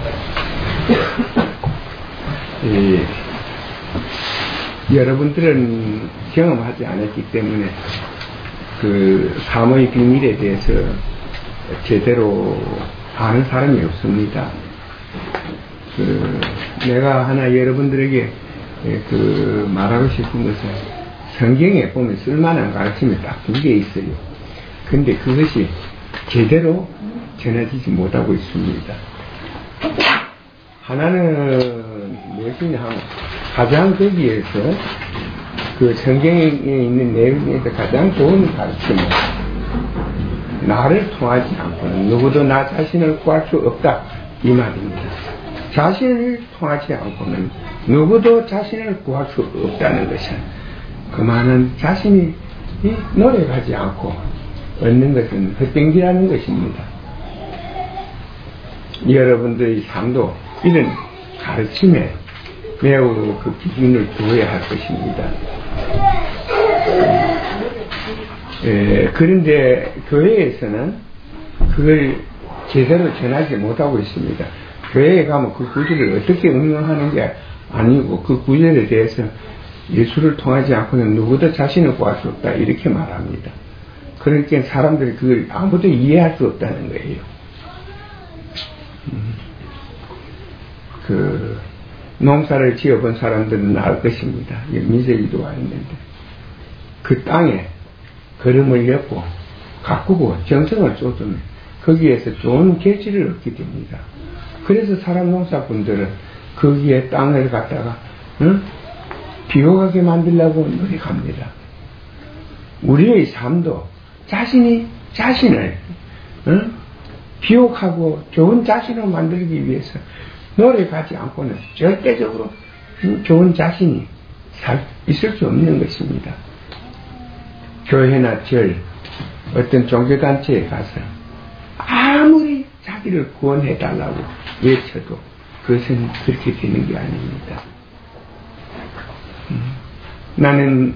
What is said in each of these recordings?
여러분들은 경험하지 않았기 때문에 그 삶의 비밀에 대해서 제대로 아는 사람이 없습니다. 내가 하나 여러분들에게 말하고 싶은 것은 성경에 보면 쓸만한 가르침이 딱 두 개 있어요. 근데 그것이 제대로 전해지지 못하고 있습니다. 하나는 무엇이냐 하면 가장 거기에서 그 성경에 있는 내용에서 가장 좋은 가르침은 나를 통하지 않고는 누구도 나 자신을 구할 수 없다 이 말입니다. 자신을 통하지 않고는 누구도 자신을 구할 수 없다는 것은 그 말은 자신이 노력하지 않고 얻는 것은 헛된 것입니다. 여러분들의 삶도 이런 가르침에 매우 그 기준을 두어야 할 것입니다. 그런데 교회에서는 그걸 제대로 전하지 못하고 있습니다. 교회에 가면 그 구절을 어떻게 응용하는 게 아니고 그 구절에 대해서 예수를 통하지 않고는 누구도 자신을 구할 수 없다 이렇게 말합니다. 그러니까 사람들이 그걸 아무도 이해할 수 없다는 거예요. 농사를 지어본 사람들은 알 것입니다. 미세기도 와 있는데 그 땅에 걸음을 엮고 가꾸고 정성을 쏟으면 거기에서 좋은 결실을 얻게 됩니다. 그래서 사람 농사분들은 거기에 땅을 갖다가 비옥하게 만들려고 노력합니다. 우리의 삶도 자신이 자신을 비옥하고 좋은 자신을 만들기 위해서 노력하지 않고는 절대적으로 좋은 자신이 있을 수 없는 것입니다. 교회나 절, 어떤 종교단체에 가서 아무리 자기를 구원해달라고 외쳐도 그것은 그렇게 되는 게 아닙니다. 나는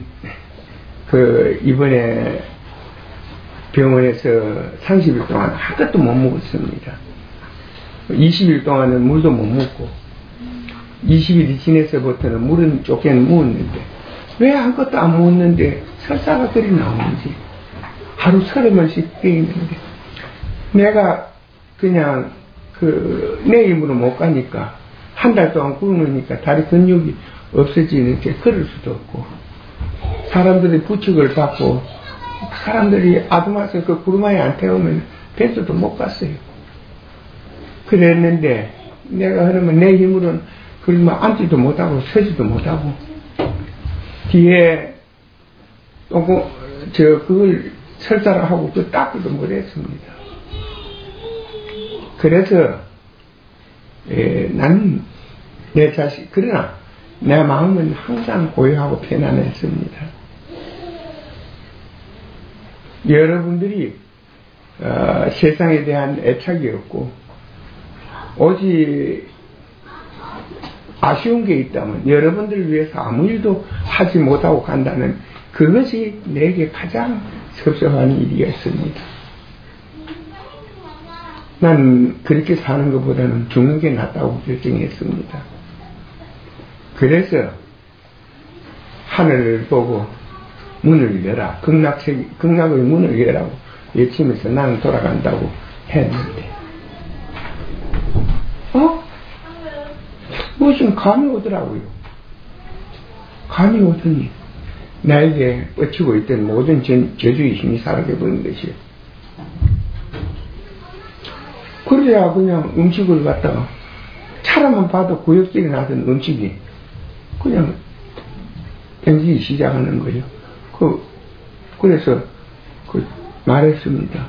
이번에 병원에서 30일 동안 아무것도 못 먹었습니다. 20일 동안은 물도 못 먹고 20일이 지내서부터는 물은 조금 먹었는데 왜 아무것도 안 먹었는데 설사가 그리 나오는지 하루 30번씩 빼이는데 내가 그냥 내 힘으로 못 가니까 한 달 동안 굶으니까 다리 근육이 없어지는데 걸을 수도 없고 사람들이 부축을 받고 사람들이 아두마서 그 구르마에 안 태우면 벤츠도 못 갔어요. 그랬는데 내가 그러면 내 힘으로는 그걸 앉지도 못하고 서지도 못하고 뒤에 그걸 설사를 하고 그 닦기도 못했습니다. 그래서 나는 내 자식 그러나 내 마음은 항상 고요하고 편안했습니다. 여러분들이 세상에 대한 애착이 없고 오직 아쉬운 게 있다면 여러분들을 위해서 아무 일도 하지 못하고 간다는 그것이 내게 가장 섭섭한 일이었습니다. 난 그렇게 사는 것보다는 죽는 게 낫다고 결정했습니다. 그래서 하늘을 보고 문을 열라, 극락의 문을 열라고 외치면서 나는 돌아간다고 했는데 무슨 감이 오더라고요. 감이 오더니 나에게 뻗치고 있던 모든 저주의 힘이 사라져버린 것이요. 그래야 그냥 음식을 갖다가 차라만 봐도 구역질이 나던 음식이 그냥 땡기기 시작하는 거예요. 그래서 말했습니다.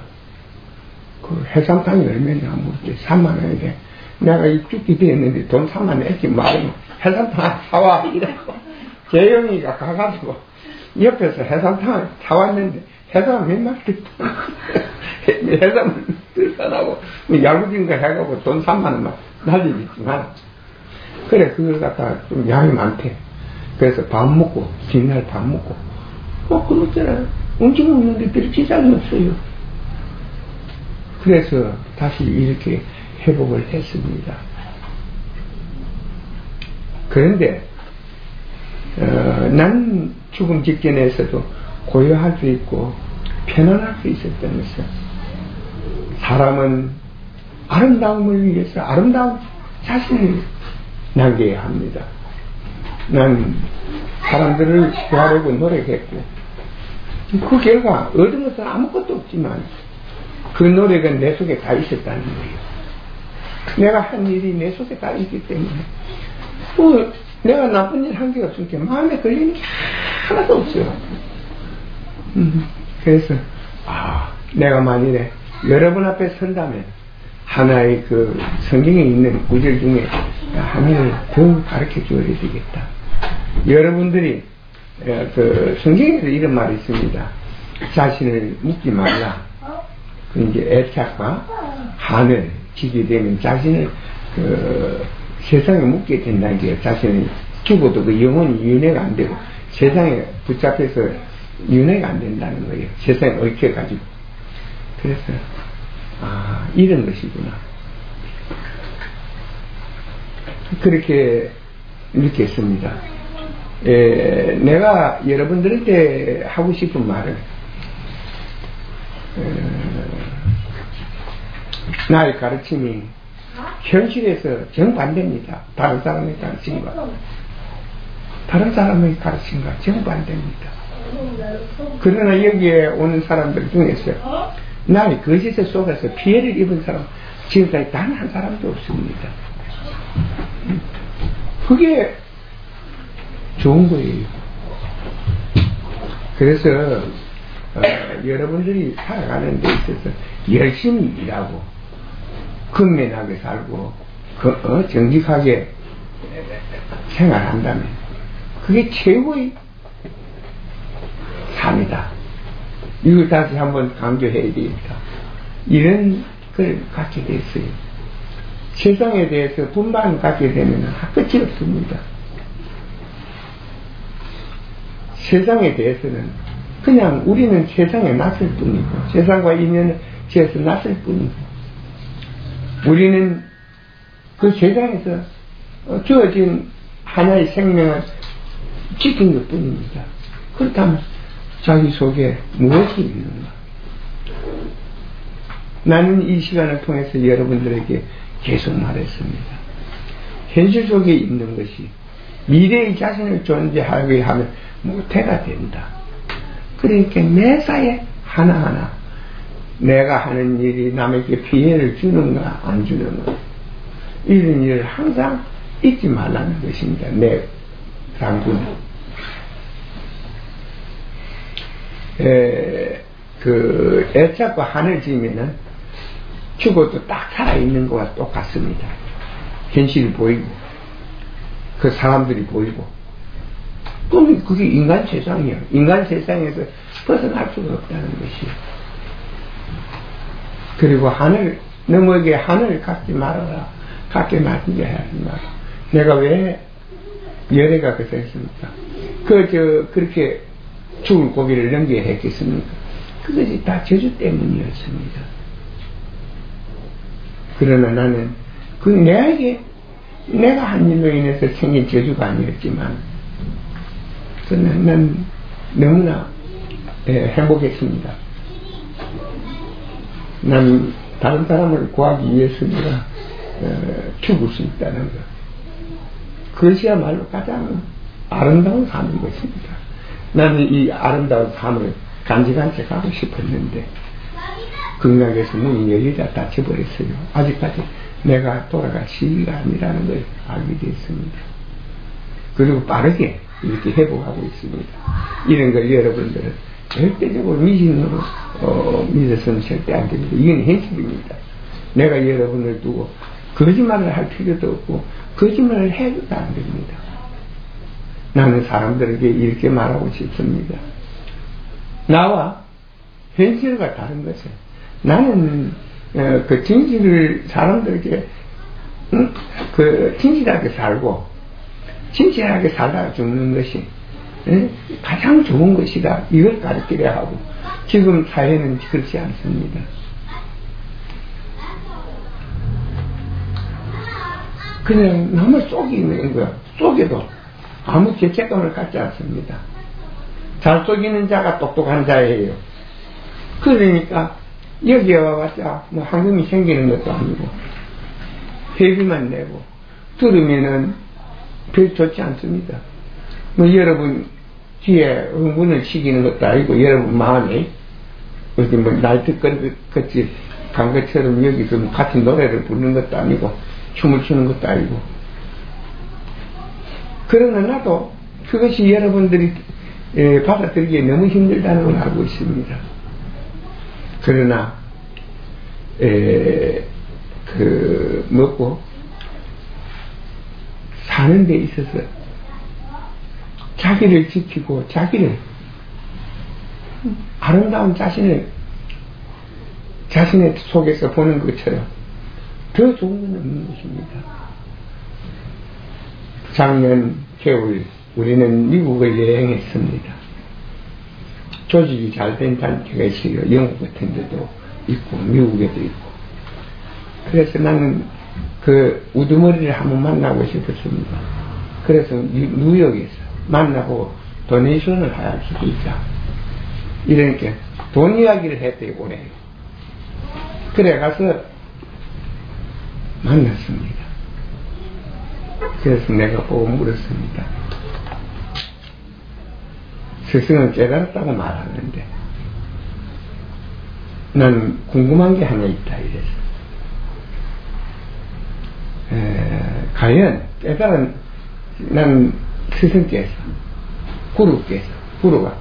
해삼탕이 얼마냐 물때 3만원인데 내가 이 죽기 됐는데 돈 3만원 했지 말이면 해삼탕 사와 이러고 재영이가 가가지고 옆에서 해삼탕을 사왔는데 해삼 몇 마리 해삼을 들어가고 야구진 거 해가고 돈 3만원만 날리겠지만 그래 그걸 갖다가 좀 양이 많대. 그래서 밥 먹고 뒷날 밥 먹고 그렇잖아. 음식 먹는데 별 지장이 없어요. 그래서 다시 이렇게 회복을 했습니다. 그런데 난 죽음 직전에서도 고요할 수 있고 편안할 수 있었다면서. 사람은 아름다움을 위해서 아름다운 자신을 남겨야 합니다. 난 사람들을 구하려고 노력했고 그 결과 얻은 것은 아무것도 없지만 그 노력은 내 속에 다 있었다는 거예요. 내가 한 일이 내 속에 다 있기 때문에 내가 나쁜 일 한 게 없으니까 마음에 걸리는 게 하나도 없어요. 그래서 내가 만일에 여러분 앞에 선다면 하나의 그 성경에 있는 구절 중에 한 일을 더 가르쳐 줘야 되겠다. 여러분들이 그 성경에도 이런 말이 있습니다. 자신을 묻지 말라. 그 이제 애착과 한을 지게 되면 자신을 그 세상에 묻게 된다는 게 자신이 죽어도 그 영혼이 윤회가 안 되고 세상에 붙잡혀서 윤회가 안 된다는 거예요. 세상에 얽혀가지고. 그래서 이런 것이구나. 그렇게 느꼈습니다. 내가 여러분들한테 하고 싶은 말은 나의 가르침이 현실에서 정반대입니다. 다른 사람의 가르침과 정반대입니다. 그러나 여기에 오는 사람들 중에서 나의 거짓에 속아서 피해를 입은 사람 지금까지 단 한 사람도 없습니다. 그게 좋은 거예요. 그래서 여러분들이 살아가는 데 있어서 열심히 일하고 근면하게 살고 정직하게 생활한다면 그게 최고의 삶이다. 이걸 다시 한번 강조해야 되겠다. 이런 걸 갖게 됐어요. 세상에 대해서 분만 갖게 되면 끝이 없습니다. 세상에 대해서는 그냥 우리는 세상에 낯설 뿐이고 세상과 인연을 지어서 낯설 뿐이고 우리는 그 세상에서 주어진 하나의 생명을 지킨 것 뿐입니다. 그렇다면 자기 속에 무엇이 있는가? 나는 이 시간을 통해서 여러분들에게 계속 말했습니다. 현실 속에 있는 것이 미래의 자신을 존재하게 하면 모태가 된다. 그러니까 매사에 하나하나 내가 하는 일이 남에게 피해를 주는가 안 주는가 이런 일을 항상 잊지 말라는 것입니다. 내 상주는 그 애착과 한을 지으면은 죽어도 딱 살아있는 것과 똑같습니다. 현실이 보이고 그 사람들이 보이고 그럼 그게 인간 세상이야. 인간 세상에서 벗어날 수가 없다는 것이에요. 그리고 하늘 너에게 하늘을 갖지 말아라. 갖게 만들게 하지 마라. 내가 왜 열애가 그래서 했습니까? 그렇게 죽을 고기를 넘겨야 했겠습니까? 그것이 다 저주 때문이었습니다. 그러나 나는 내가 한 일로 인해서 생긴 저주가 아니었지만 그러나 난 너무나 행복했습니다. 난 다른 사람을 구하기 위해서 내가 죽을 수 있다는 것. 그것이야말로 가장 아름다운 삶인 것입니다. 나는 이 아름다운 삶을 간직한채 가고 싶었는데 극락에서 문이 열리다 닫혀버렸어요. 아직까지 내가 돌아갈 시기가 아니라는 걸 알게 됐습니다. 그리고 빠르게 이렇게 회복하고 있습니다. 이런 걸 여러분들은 절대적으로 미신으로 믿어서는 절대 안 됩니다. 이건 현실입니다. 내가 여러분을 두고 거짓말을 할 필요도 없고 거짓말을 해도 안 됩니다. 나는 사람들에게 이렇게 말하고 싶습니다. 나와 현실과 다른 것은 나는 그 진실을 사람들에게 진실하게 살고 진실하게 살다가 죽는 것이 가장 좋은 것이다. 이걸 가르치려 하고 지금 사회는 그렇지 않습니다. 그냥 남을 속이는 거야. 속에도 아무 죄책감을 갖지 않습니다. 잘 속이는 자가 똑똑한 자예요. 그러니까 여기에 와봤자 뭐 황금이 생기는 것도 아니고 회비만 내고 들으면은 별 좋지 않습니다. 뭐 여러분 귀에 흥분을 시키는 것도 아니고 여러분 마음에 어디 뭐 날뜻거리같이 간 것처럼 여기서 같은 노래를 부르는 것도 아니고 춤을 추는 것도 아니고 그러나 나도 그것이 여러분들이 받아들이기에 너무 힘들다는 걸 알고 있습니다. 그러나 먹고 사는 데 있어서 자기를 지키고 자기를 아름다운 자신의 속에서 보는 것처럼 더 좋은 건 없는 것입니다. 작년 겨울 우리는 미국을 여행했습니다. 조직이 잘 된 단체가 있어요. 영국 같은 데도 있고 미국에도 있고. 그래서 나는 그 우두머리를 한번 만나고 싶었습니다. 그래서 뉴욕에서 만나고 도네이션을 할 수도 있다. 이러니까 돈 이야기를 했대요. 올해. 그래 가서 만났습니다. 그래서 내가 보고 물었습니다. 스승은 깨달았다고 말하는데 난 궁금한 게 하나 있다 이래서 과연 깨달은 난 스승께서 구루가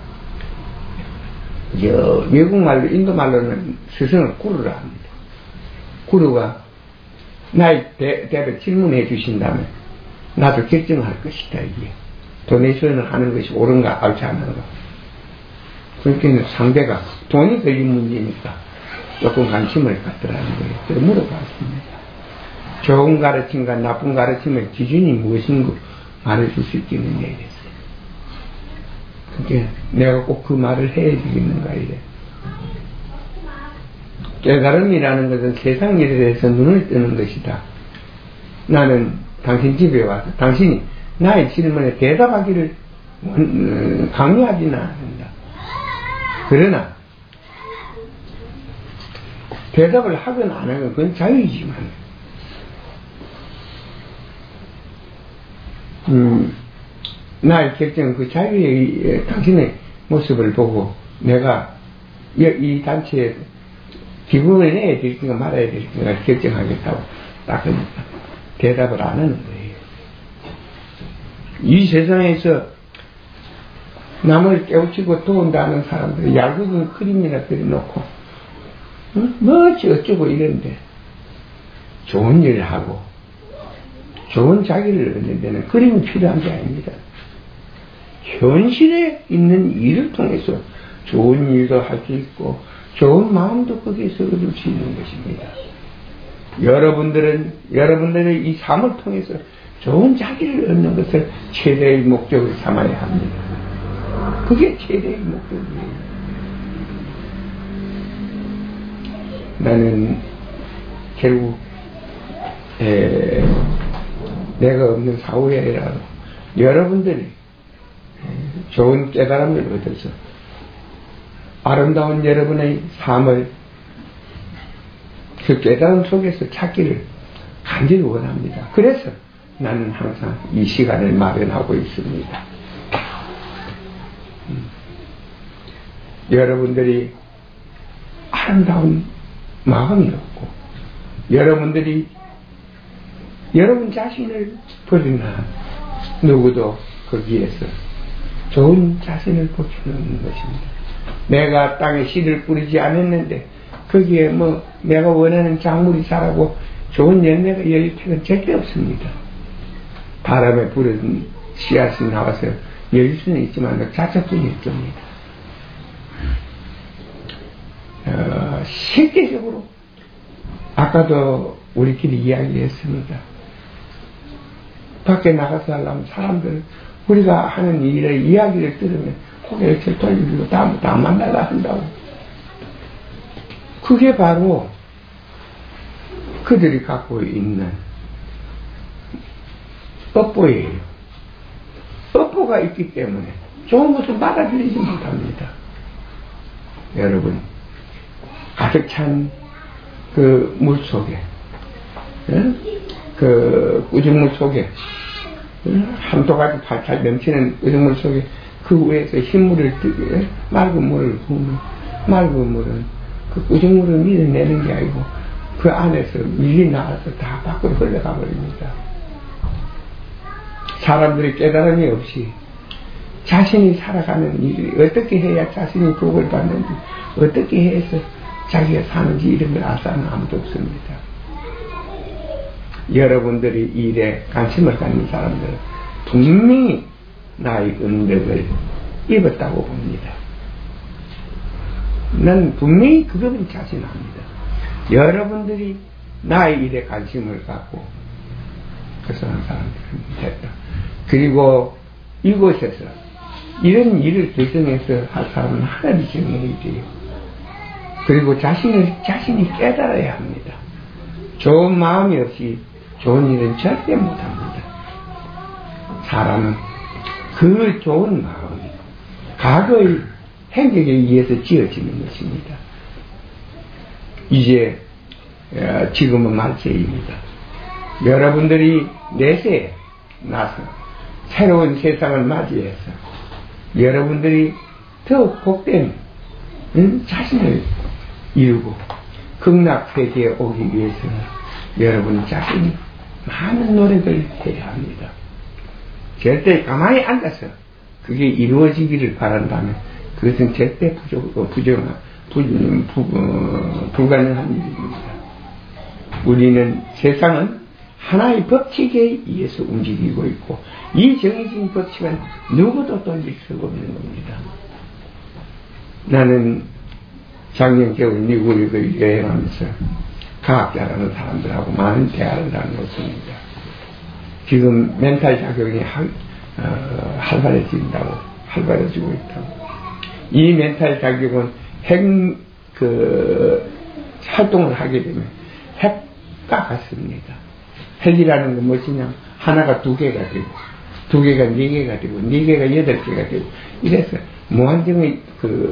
외국말로 인도말로는 스승을 구루라 합니다. 구루가 나의 대로 질문해 주신다면 나도 결정할 것이다. 이게 도네이션을 하는 것이 옳은가 옳지 않은가. 그러니까 상대가 돈이 걸린 문제니까 조금 관심을 갖더라는 거예요. 그래서 물어봤습니다. 좋은 가르침과 나쁜 가르침의 기준이 무엇인가 말해줄 수 있겠느냐 이랬어요. 그러니까 내가 꼭 그 말을 해야 되겠는가 이래. 깨달음이라는 것은 세상 일에 대해서 눈을 뜨는 것이다. 나는 당신 집에 와서 당신이 나의 질문에 대답하기를 강요하지는 않는다. 그러나 대답을 하건 안 하건 그건 자유이지만 나의 결정은 그 자유의 당신의 모습을 보고 내가 이 단체에 기금을 내야 될까 말아야 될까 결정하겠다고 딱 하니까 대답을 안 하는 거예요. 이 세상에서 남을 깨우치고 도운다는 사람들이 얇은 그림이나 그려놓고 뭐 어쩌고 이런데 좋은 일을 하고 좋은 자기를 얻는 데는 그림이 필요한 게 아닙니다. 현실에 있는 일을 통해서 좋은 일도 할 수 있고 좋은 마음도 거기에서 얻을 수 있는 것입니다. 여러분들의 이 삶을 통해서 좋은 자기를 얻는 것을 최대의 목적으로 삼아야 합니다. 그게 최대의 목적이에요. 나는 결국 내가 없는 사후에라도 여러분들이 좋은 깨달음을 얻어서 아름다운 여러분의 삶을 그 깨달음 속에서 찾기를 간절히 원합니다. 그래서 나는 항상 이 시간을 마련하고 있습니다. 여러분들이 아름다운 마음이 없고 여러분들이 여러분 자신을 버리나 누구도 거기에서 좋은 자신을 볼 수는 없는 것입니다. 내가 땅에 씨를 뿌리지 않았는데 거기에 뭐 내가 원하는 작물이 자라고 좋은 열매가 열릴 필요는 절대 없습니다. 바람에 부른 씨앗이 나와서 열릴 수는 있지만 자체뿐일 겁니다. 실제적으로 아까도 우리끼리 이야기했습니다. 밖에 나가서 하려면 사람들 우리가 하는 일의 이야기를 들으면 고개를 절 돌리고 다음부터 안 만나려 한다고. 그게 바로 그들이 갖고 있는 업보예요. 이고가 있기 때문에 좋은 것을 받아들이지 못합니다. 여러분, 가득 찬 그 물 속에, 그 우정물 속에, 한도가지 팔팔 넘치는 우정물 속에 그 위에서 흰물을 뜨게 맑은 물을 부으면 맑은 물은 그 우정물을 밀어내는 게 아니고 그 안에서 밀이 나와서 다 밖으로 흘러가 버립니다. 사람들이 깨달음이 없이 자신이 살아가는 일이 어떻게 해야 자신이 복을 받는지, 어떻게 해서 자기가 사는지 이런 걸 알 사람은 아무도 없습니다. 여러분들이 이 일에 관심을 갖는 사람들은 분명히 나의 은덕을 입었다고 봅니다. 난 분명히 그것은 자신합니다. 여러분들이 나의 일에 관심을 갖고 그래서 한 사람들은 됐다. 그리고 이곳에서 이런 일을 결정해서 할 사람은 하나님이 정해야 돼요. 그리고 자신이 깨달아야 합니다. 좋은 마음이 없이 좋은 일은 절대 못합니다. 사람은 그 좋은 마음이 과거의 행적에 의해서 지어지는 것입니다. 이제 지금은 말세입니다. 여러분들이 내세에 나서 새로운 세상을 맞이해서 여러분들이 더 복된 자신을 이루고 극락세계에 오기 위해서는 여러분 자신이 많은 노력을 해야 합니다. 절대 가만히 앉아서 그게 이루어지기를 바란다면 그것은 절대 불가능한 일입니다. 우리는 세상은 하나의 법칙에 의해서 움직이고 있고 이 정해진 법칙은 누구도 돌릴 수가 없는 겁니다. 나는 작년 겨울 미국을 여행하면서 과학자라는 사람들하고 많은 대화를 나누었습니다. 지금 멘탈 작용이 활발해지고 있다고. 이 멘탈 작용은 활동을 하게 되면 핵과 같습니다. 핵이라는 건 무엇이냐? 하나가 2개가 되고, 2개가 4개가 되고, 4개가 8개가 되고, 이래서 무한정의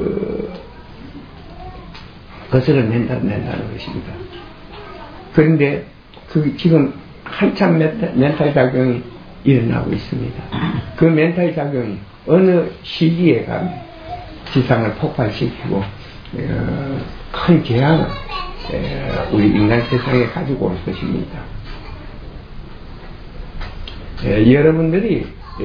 것을 낸다는 것입니다. 그런데 지금 한참 멘탈 작용이 일어나고 있습니다. 그 멘탈 작용이 어느 시기에 가면 지상을 폭발시키고 큰 재앙을 우리 인간 세상에 가지고 올 것입니다. 여러분들이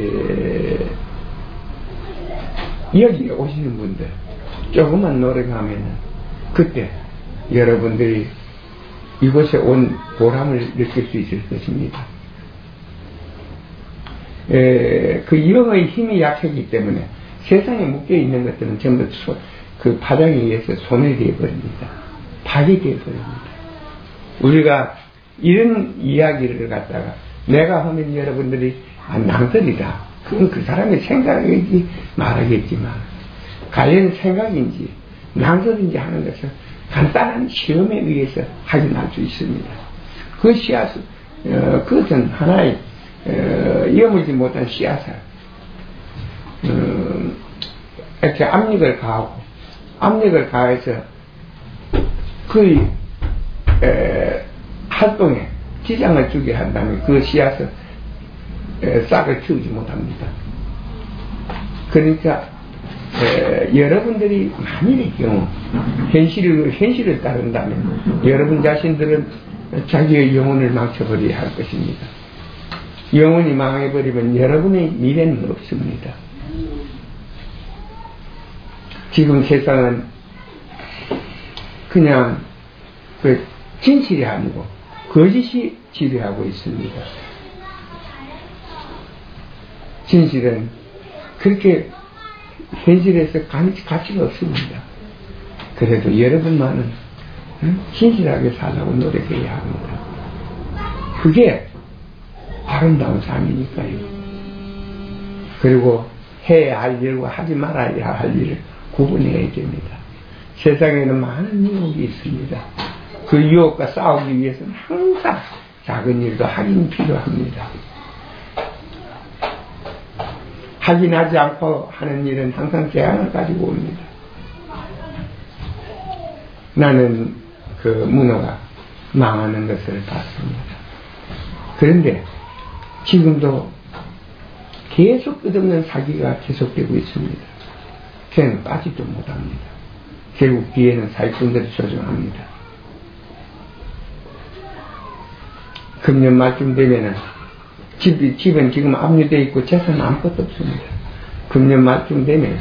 여기에 오시는 분들 조금만 노력하면 그때 여러분들이 이곳에 온 보람을 느낄 수 있을 것입니다. 그 영의 힘이 약하기 때문에 세상에 묶여있는 것들은 전부 그 파장에 의해서 소멸되어 버립니다. 파괴되어 버립니다. 우리가 이런 이야기를 갖다가 내가 하면 여러분들이 낭설이다. 그건 그 사람의 생각이지 말하겠지만 과연 생각인지 낭설인지 하는 것은 간단한 시험에 의해서 확인할 수 있습니다. 그 씨앗은 그것은 하나의 이어물지 못한 씨앗을 이렇게 압력을 가해서 그 활동에 지장을 주게 한다면 그 씨앗은 싹을 틔우지 못합니다. 그러니까 여러분들이 만일의 경우 현실을 따른다면 여러분 자신들은 자기의 영혼을 망쳐버려야 할 것입니다. 영혼이 망해버리면 여러분의 미래는 없습니다. 지금 세상은 그냥 진실이 아니고 거짓이 지배하고 있습니다. 진실은 그렇게 현실에서 가치가 없습니다. 그래도 여러분만은 진실하게 살라고 노력해야 합니다. 그게 아름다운 삶이니까요. 그리고 해야 할 일과 하지 말아야 할 일을 구분해야 됩니다. 세상에는 많은 유혹이 있습니다. 그 유혹과 싸우기 위해서는 항상 작은 일도 하긴 필요합니다. 확인하지 않고 하는 일은 항상 재앙을 가지고 옵니다. 나는 그 문어가 망하는 것을 봤습니다. 그런데 지금도 계속 끝없는 사기가 계속되고 있습니다. 걔는 빠지도 못합니다. 결국 뒤에는 사기꾼들이 조종합니다. 금년 말쯤 되면은 집은 지금 압류되어 있고 재산은 아무것도 없습니다. 금년 말쯤 되면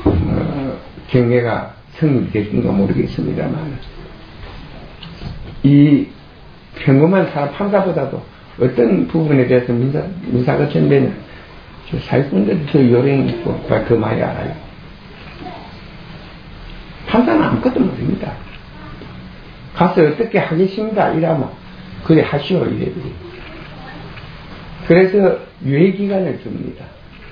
경매가 성립될지가 모르겠습니다만 이 평범한 사람 판사보다도 어떤 부분에 대해서 민사가 전되는 사기꾼들이 더 요령이 있고 더 많이 알아요. 판사는 아무것도 모릅니다. 가서 어떻게 하겠습니다 이러면 그래 하시오 이래들이. 그래서 유예기간을 줍니다.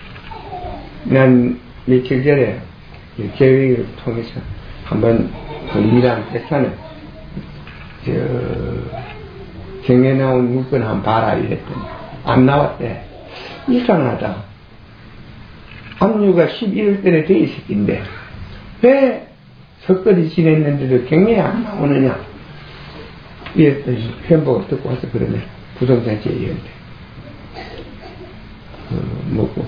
난 며칠 전에 계획을 통해서 한번 그 미란 회사는 경에 나온 물건 한번 봐라 이랬더니 안 나왔대. 이상하다. 압류가 11월 달에 돼 있었긴데 왜 석거리 지냈는데도 경매에 안 나오느냐 이랬더니 편보가 듣고 와서 그러네. 부동산 제의한테 뭐고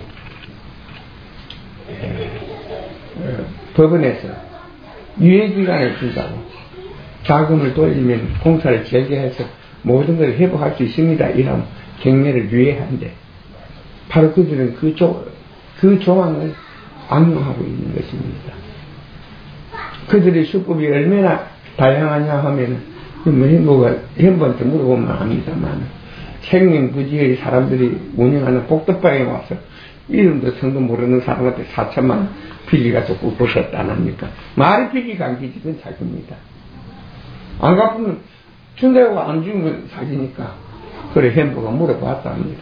법원에서 유예기간을 준다고 자금을 돌리면 공사를 재개해서 모든 걸 회복할 수 있습니다 이런 경매를 유예한대. 바로 그들은 그 조항을 악용하고 있는 것입니다. 그들의 수법이 얼마나 다양하냐 하면은 현부한테 물어보면 압니다만 생명부지의 사람들이 운영하는 복덕방에 와서 이름도 성도 모르는 사람한테 4천만 원 비기가서 꼭 보셨다 안 합니까? 말이 비기가 안 기지 그건 사기입니다. 안 갚으면 준다고 안 주면 사기니까. 그래 현부가 물어봤다 합니다.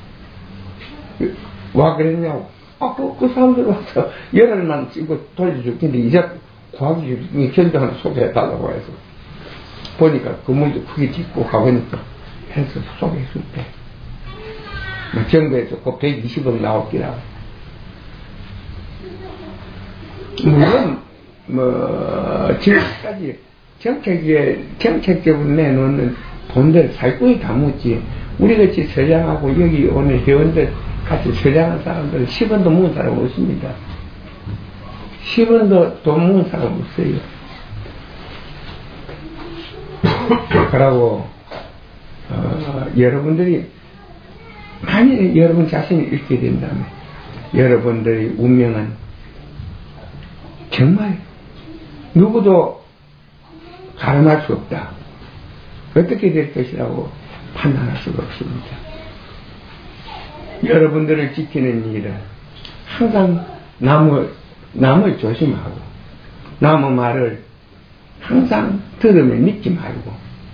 와 그랬냐고. 그 사람들 와서 열흘만 찍고 돌려줬긴데 이제 과학이 견적을 소개해달라고 해서 보니까 건물도 크게 짓고 가보니까 해서 소개해줄 때 정부에서 꼭 120억 나왔기라. 물론 지금까지 정책적으로 내놓는 돈들 사기꾼이 다 묻지 우리같이 서장하고 여기 오는 회원들 같이 서장한 사람들은 10원도 묵은 사람 없습니다. 10원도 돈 묵은 사람 없어요. 그러고 여러분들이 만약에 여러분 자신이 읽게 된다면 여러분들의 운명은 정말 누구도 가늠할 수 없다. 어떻게 될 것이라고 판단할 수가 없습니다. 여러분들을 지키는 일은 항상 남을 조심하고 남의 말을 항상 들으면 믿지 말고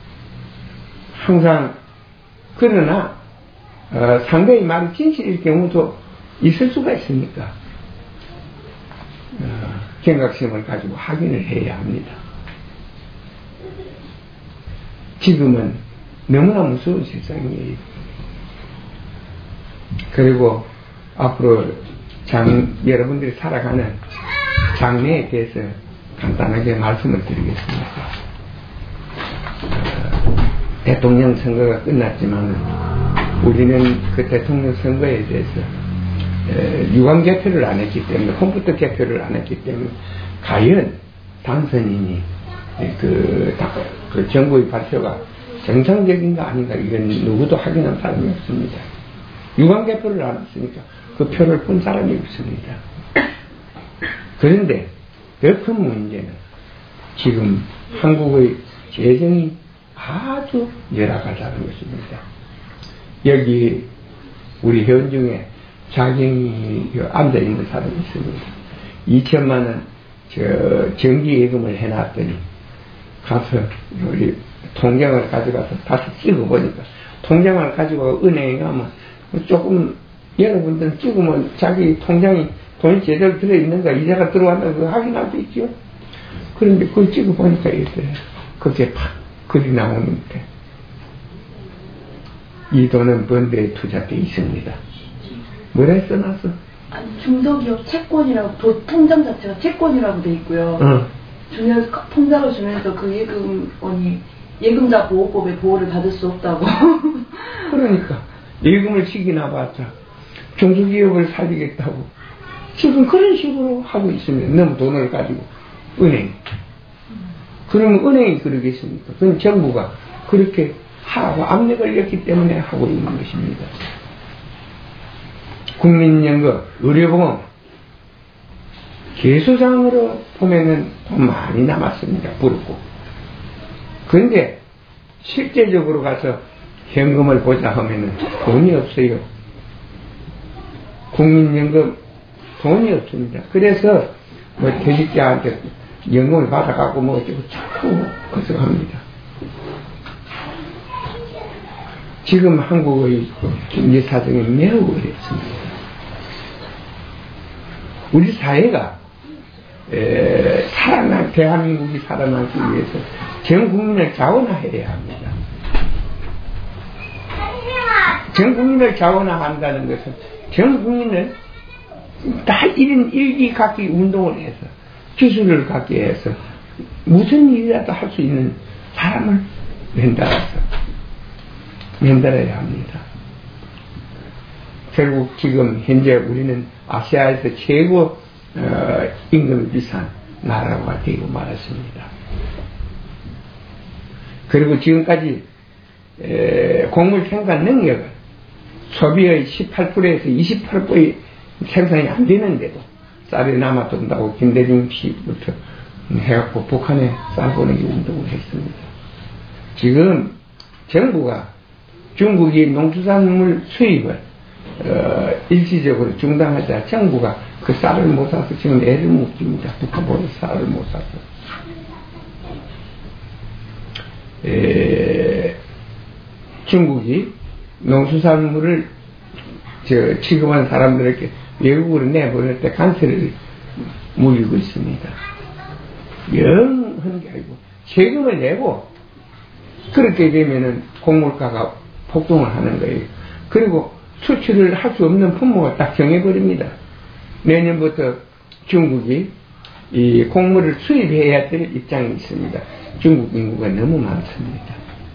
항상 그러나 상대의 말이 진실일 경우도 있을 수가 있으니까 경각심을 가지고 확인을 해야 합니다. 지금은 너무나 무서운 세상이에요. 그리고 앞으로 여러분들이 살아가는 장래에 대해서 간단하게 말씀을 드리겠습니다. 대통령 선거가 끝났지만 우리는 그 대통령 선거에 대해서 유관 개표를 안 했기 때문에 컴퓨터 개표를 안 했기 때문에 과연 당선인이 그 정부의 발표가 정상적인가 아닌가 이건 누구도 확인한 사람이 없습니다. 유관 개표를 안 했으니까 그 표를 본 사람이 없습니다. 그런데 더 큰 문제는 지금 한국의 재정이 아주 열악하다는 것입니다. 여기 우리 회원 중에 자경이 앉아있는 사람이 있습니다. 2천만 원 정기 예금을 해놨더니 가서 우리 통장을 가져가서 다시 찍어보니까 통장을 가지고 은행에 가면 조금 여러분들 찍으면 자기 통장이 돈이 제대로 들어있는가 이자가 들어왔는가 그거 확인할 수 있죠. 그런데 그걸 찍어보니까 이렇게 그게 팍 글이 나오는데 이 돈은 번대에 투자되어 있습니다. 뭐라 써놨어? 아니, 중소기업 채권이라고, 통장 자체가 채권이라고 돼 있고요. 통장을 주면서 그 예금원이 예금자 보호법의 보호를 받을 수 없다고. 그러니까 예금을 시기나 봤자 중소기업을 살리겠다고 지금 그런 식으로 하고 있습니다. 너무 돈을 가지고 은행. 그러면 은행이 그러겠습니까? 그건 정부가 그렇게 하고 압력을 넣기 때문에 하고 있는 것입니다. 국민연금, 의료보험 개수상으로 보면은 돈 많이 남았습니다. 부럽고. 그런데 실제적으로 가서 현금을 보자 하면은 돈이 없어요. 국민연금 돈이 없습니다. 그래서 뭐 퇴직자한테 연금을 받아가고 뭐 어쩌고 자꾸 그것을 합니다. 지금 한국의 경제 사정이 매우 어렵습니다. 우리 사회가 대한민국이 살아나기 위해서 전 국민을 자원화해야 합니다. 전 국민을 자원화한다는 것은 전 국민을 다 1인 1기 갖기 운동을 해서 기술을 갖게 해서 무슨 일이라도 할 수 있는 사람을 만들어야 합니다. 결국 지금 현재 우리는 아시아에서 최고 임금이 비싼 나라가 되고 말았습니다. 그리고 지금까지 곡물 생산 능력은 소비의 18%에서 28%의 생산이 안 되는데도 쌀이 남아돈다고 김대중 씨부터 해갖고 북한에 쌀 보내기 운동을 했습니다. 지금 정부가 중국이 농수산물 수입을 일시적으로 중단하자 정부가 그 쌀을 못 사서 지금 애를 묵힙니다. 북한보다 쌀을 못 사서. 중국이 농수산물을 취급한 사람들에게 외국으로 내보낼 때 간세를 물리고 있습니다. 영한 게 아니고 세금을 내고 그렇게 되면은 곡물가가 폭등을 하는 거예요. 그리고 수출을 할 수 없는 품목을 딱 정해버립니다. 내년부터 중국이 이 곡물을 수입해야 될 입장이 있습니다. 중국 인구가 너무 많습니다.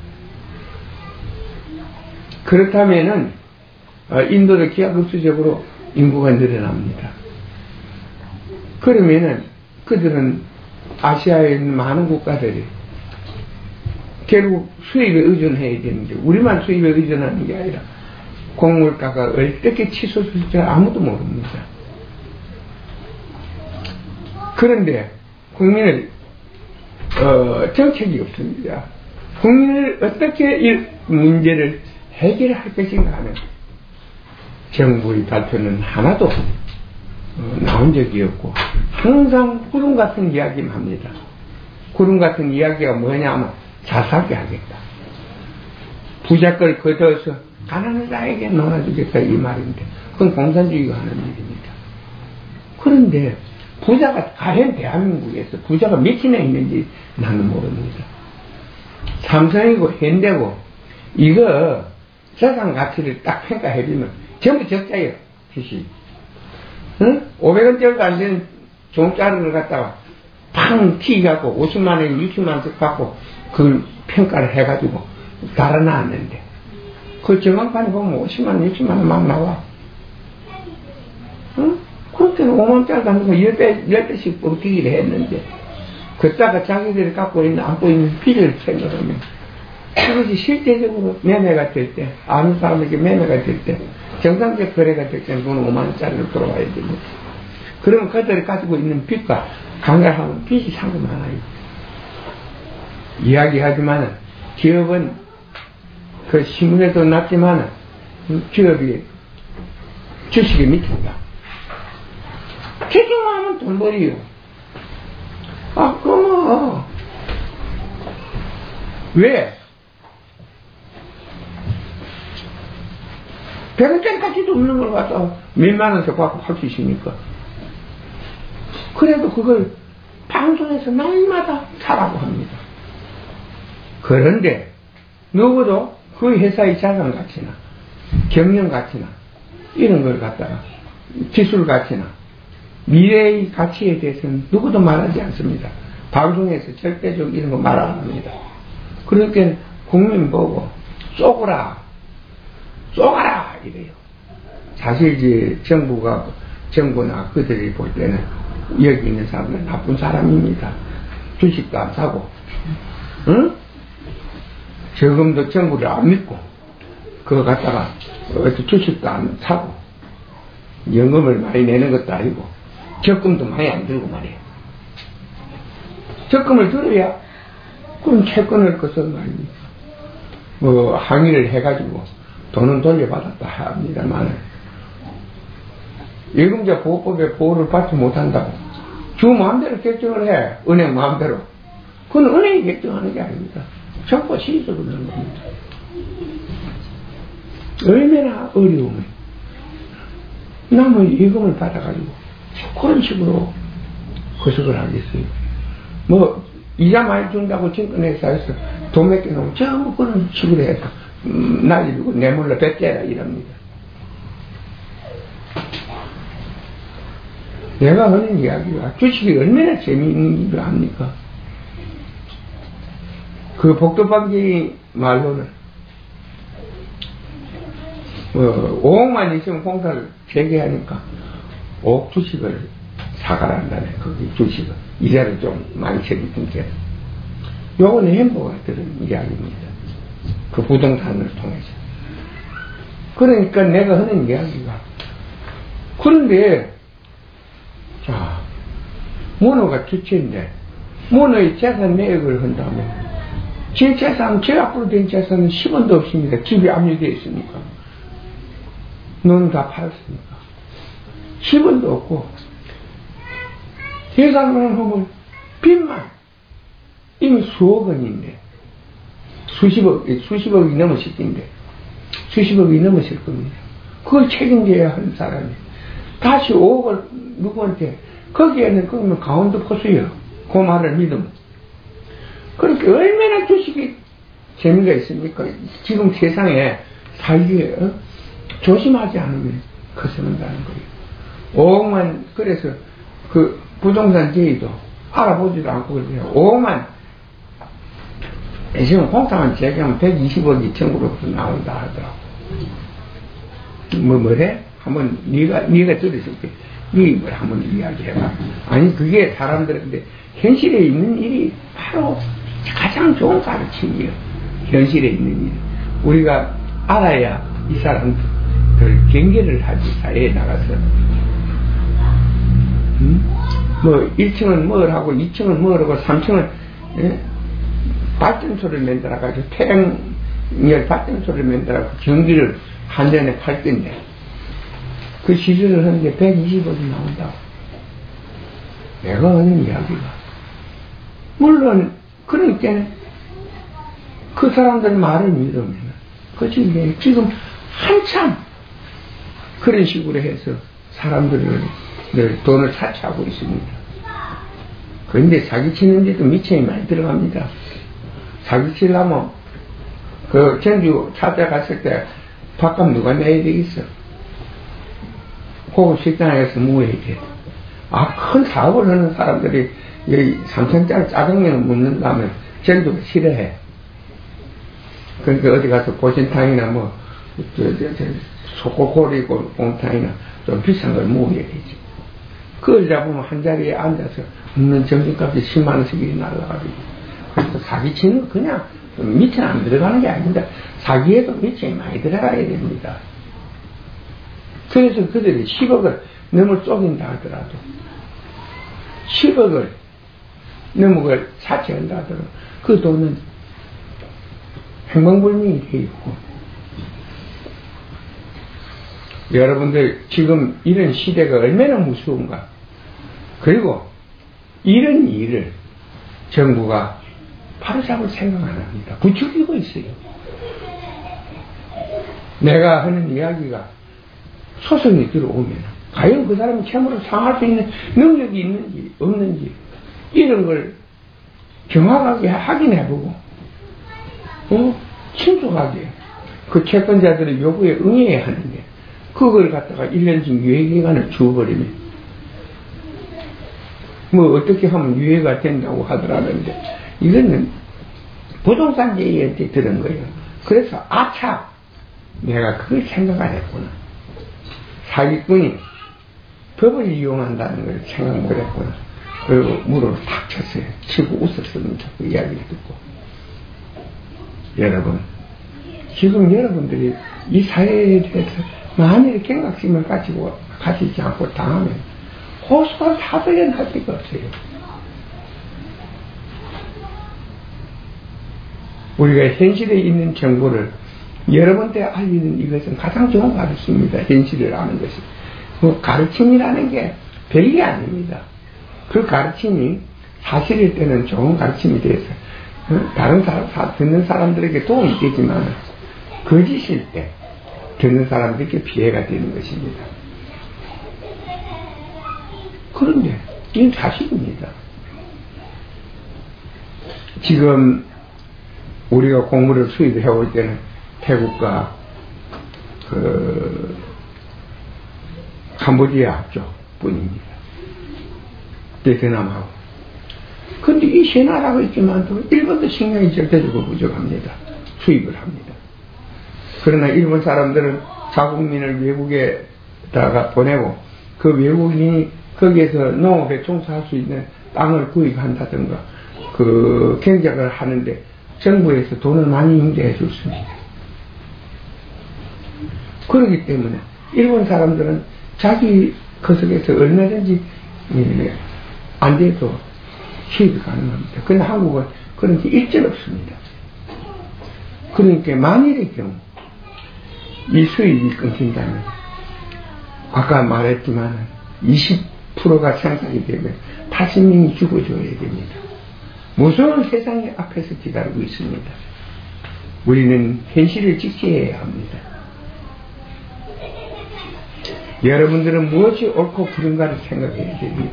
그렇다면은 인도도 기하급수적으로 인구가 늘어납니다. 그러면은 그들은 아시아에 있는 많은 국가들이 결국 수입에 의존해야 되는데 우리만 수입에 의존하는 게 아니라 곡물가가 어떻게 치솟을지 아무도 모릅니다. 그런데 국민을 정책이 없습니다. 국민을 어떻게 이 문제를 해결할 것인가 하는 정부의 발표는 하나도 나온 적이 없고 항상 구름 같은 이야기만 합니다. 구름 같은 이야기가 뭐냐면 잘 살게 하겠다. 부자 걸 걷어서 가난한 자에게 놀아주겠다 이 말인데 그건 공산주의가 하는 일입니다. 그런데 부자가 과연 대한민국에서 부자가 몇이나 있는지 나는 모릅니다. 삼성이고 현대고 이거 재산 가치를 딱 평가해주면 전부 적자예요. 주식. 응? 500원짜리도 안 되는 종자를 갖다가 팡 튀겨갖고 50만원, 60만원 갖고 그걸 평가를 해가지고 달아나왔는데 그 정황판에 보면 50만원, 60만원 막 나와. 응? 그때는 5만원짜리 갖는 거 10배씩 뻥튀기를 했는데 그따가 자기들이 갖고 있는 안고 있는 비를 생각하면 그것이 실제적으로 매매가 될 때 아는 사람에게 매매가 될 때 정상적 거래가 될 때는 그건 5만원짜리로 들어와야 됩니다. 그러면 그들이 가지고 있는 빚과 강간하면 빚이 상당히 많아요. 이야기하지만은 기업은 그 신문에도 났지만은 기업이 주식에 미친다. 주식만 하면 돈벌이요. 그럼 왜? 100원짜리까지도 없는 걸 갖다 몇만 원씩 받고 할 수 있으니까. 그래도 그걸 방송에서 날마다 사라고 합니다. 그런데 누구도 그 회사의 자산 가치나 경영 가치나 이런 걸 갖다가 기술 가치나 미래의 가치에 대해서는 누구도 말하지 않습니다. 방송에서 절대적으로 이런 거 말 안 합니다. 그러니까 국민 보고 쏘거라, 쏘가라 이래요. 사실 이제 정부나 그들이 볼 때는 여기 있는 사람은 나쁜 사람입니다. 주식도 안 사고, 응? 저금도 정부를 안 믿고, 그거 갖다가 주식도 안 사고, 연금을 많이 내는 것도 아니고, 적금도 많이 안 들고 말이에요. 적금을 들어야, 그럼 채권을 거서 말입니다. 항의를 해가지고, 돈은 돌려받았다 합니다만, 예금자 보호법에 보호를 받지 못한다고, 주 마음대로 결정을 해. 은행 마음대로. 그건 은행이 결정하는 게 아닙니다. 정부 시기적으로 그런 겁니다. 얼마나 어려우면 남의 예금을 받아가지고 그런 식으로 거석을 하겠어요. 이자 많이 준다고 증권회사에서 돈 몇 개 넣으면 전부 그런 식으로 해서 날리고 뇌물로 뱉대라 이럽니다. 내가 하는 이야기가 주식이 얼마나 재미있는 줄 압니까? 그 복도방지 말로는 5억만 있으면 공사를 재개하니까 5억 주식을 사가란다네. 거기 주식을 이자를 좀 많이 쳐주니까 요건 햄버거가 들은 이야기입니다. 그 부동산을 통해서. 그러니까 내가 하는 이야기가 그런데 자, 모노가 주체인데, 모노의 재산 매입을 한다면, 제 재산, 제 앞으로 된 재산은 10원도 없습니다. 집이 압류되어 있으니까. 넌 다 팔았으니까. 10원도 없고, 계산만 하면, 빚만, 이미 수억 원인데, 수십억이 넘으실 텐데, 수십억이 넘으실 겁니다. 그걸 책임져야 하는 사람이. 다시 5억을 누구한테, 거기에는 그러면 강원도 포수요. 그 말을 믿으면. 그러니까 얼마나 주식이 재미가 있습니까? 지금 세상에 살기에, 조심하지 않으면 거스른다는 거예요. 5억만, 그래서 그 부동산 제의도 알아보지도 않고 그래요. 5억만, 지금 공사만 제기하면 120억이 정부로부터 나온다 하더라고. 뭐래? 한번 네가 들으실게. 네 뭘 한번 이야기해봐. 아니 그게 사람들한테 현실에 있는 일이 바로 가장 좋은 가르침이에요. 현실에 있는 일. 우리가 알아야 이 사람들 경계를 하지 사회에 나가서. 1층은 뭘 하고 2층은 뭘 하고 3층은 발전소를 만들어가지고 태양열 발전소를 만들어가지고 전기를 한 년에 팔 텐데 그 시술을 하는데 120억이 나온다고. 내가 하는 이야기가. 물론, 그러니까, 그 사람들 말을 믿으면, 그치, 지금 한참 그런 식으로 해서 사람들을 돈을 사치하고 있습니다. 그런데 사기치는데도 미천이 많이 들어갑니다. 사기치려면, 그 전주 찾아갔을 때 밥값 누가 내야 되겠어? 고급 식당에서 무해야 돼. 큰 사업을 하는 사람들이 여기 3,000짜리 짜장면을 먹는다면 전부 싫어해. 그러니까 어디 가서 고신탕이나 소고고리 곰탕이나 좀 비싼 걸 먹어야 되지. 그걸 잡으면 한 자리에 앉아서 먹는 점심값이 10만원씩이 날라가지고. 그래서 사기치는 그냥 밑에 안 들어가는 게 아닙니다. 사기에도 밑에 많이 들어가야 됩니다. 그래서 그들이 10억을 넘을 쏘긴다 하더라도 10억을 넘을 사채한다 하더라도 그 돈은 행방불명이 되어 있고 여러분들 지금 이런 시대가 얼마나 무서운가. 그리고 이런 일을 정부가 바로잡을 생각 안 합니다. 부추기고 있어요. 내가 하는 이야기가 소송이 들어오면 과연 그 사람이 참으로 상할 수 있는 능력이 있는지 없는지 이런 걸 정확하게 확인해보고 신속하게 그 채권자들의 요구에 응해야 하는데 그걸 갖다가 1년씩 유예기간을 주어버리면, 뭐 어떻게 하면 유예가 된다고 하더라는데, 이거는 부동산 얘기한테 들은 거예요. 그래서, 아차! 내가 그걸 생각 안 했구나. 사기꾼이 법을 이용한다는 걸 생각 못 했구나. 그리고 무릎을 탁 쳤어요. 치고 웃었습니다. 그 이야기를 듣고. 여러분, 지금 여러분들이 이 사회에 대해서 만일에 경각심을 가지지 않고 당하면 호수가 사도연할 데가 없어요. 우리가 현실에 있는 정보를 여러분한테 알리는 이것은 가장 좋은 가르침입니다. 현실을 아는 것이. 뭐 가르침이라는 게 별게 아닙니다. 그 가르침이 사실일 때는 좋은 가르침이 돼서 다른 듣는 사람들에게 도움이 되지만 거짓일 때 듣는 사람들에게 피해가 되는 것입니다. 그런데 이건 사실입니다. 지금 우리가 공무를 수입해 올 때는 태국과 캄보디아 쪽 뿐입니다. 베트남하고. 근데 이 세 나라가 있지만 일본도 식량이 절대적으로 부족합니다. 수입을 합니다. 그러나 일본 사람들은 자국민을 외국에다가 보내고 그 외국인이 거기에서 농업에 종사할 수 있는 땅을 구입한다든가 그 경작을 하는데 정부에서 돈을 많이 임대해 줬습니다. 그렇기 때문에 일본 사람들은 자기 거석에서 얼마든지 안 돼도 수입이 가능합니다. 그런데 한국은 그런 게 일절 없습니다. 그러니까 만일의 경우 이 수입이 끊긴다면 아까 말했지만 20%가 생산이 되면 80명이 죽어줘야 됩니다. 무서운 세상이 앞에서 기다리고 있습니다. 우리는 현실을 직시해야 합니다. 여러분들은 무엇이 옳고 그른가를 생각해야 됩니다.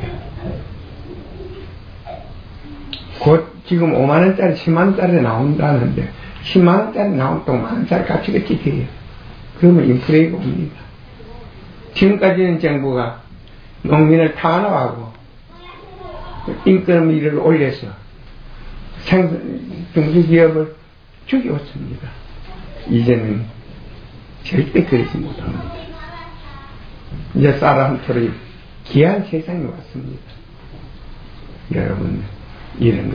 곧 지금 5만원짜리 10만원짜리 나온다는데 10만원짜리 나오면 또 만원짜리 값이가 찍혀요. 그러면 인플레이가 옵니다. 지금까지는 정부가 농민을 탄압하고 인건비를 올려서 중소기업을 죽여왔습니다. 이제는 절대 그러지 못합니다. 이제 쌀 한 톨이 귀한 세상이 왔습니다. 여러분 이런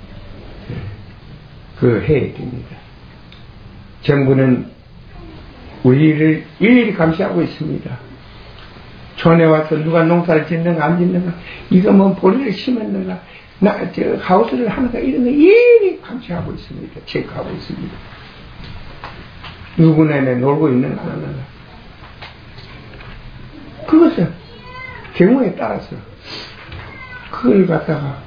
걸 해야 됩니다. 정부는 우리를 일일이 감시하고 있습니다. 촌에 와서 누가 농사를 짓는가 안 짓는가, 이거 뭐 보리를 심었는가, 하우스를 하는가, 이런 거 일일이 감시하고 있습니다. 체크하고 있습니다. 누구네네 놀고 있는가 안 하는가. 그것은 경우에 따라서 그걸 갖다가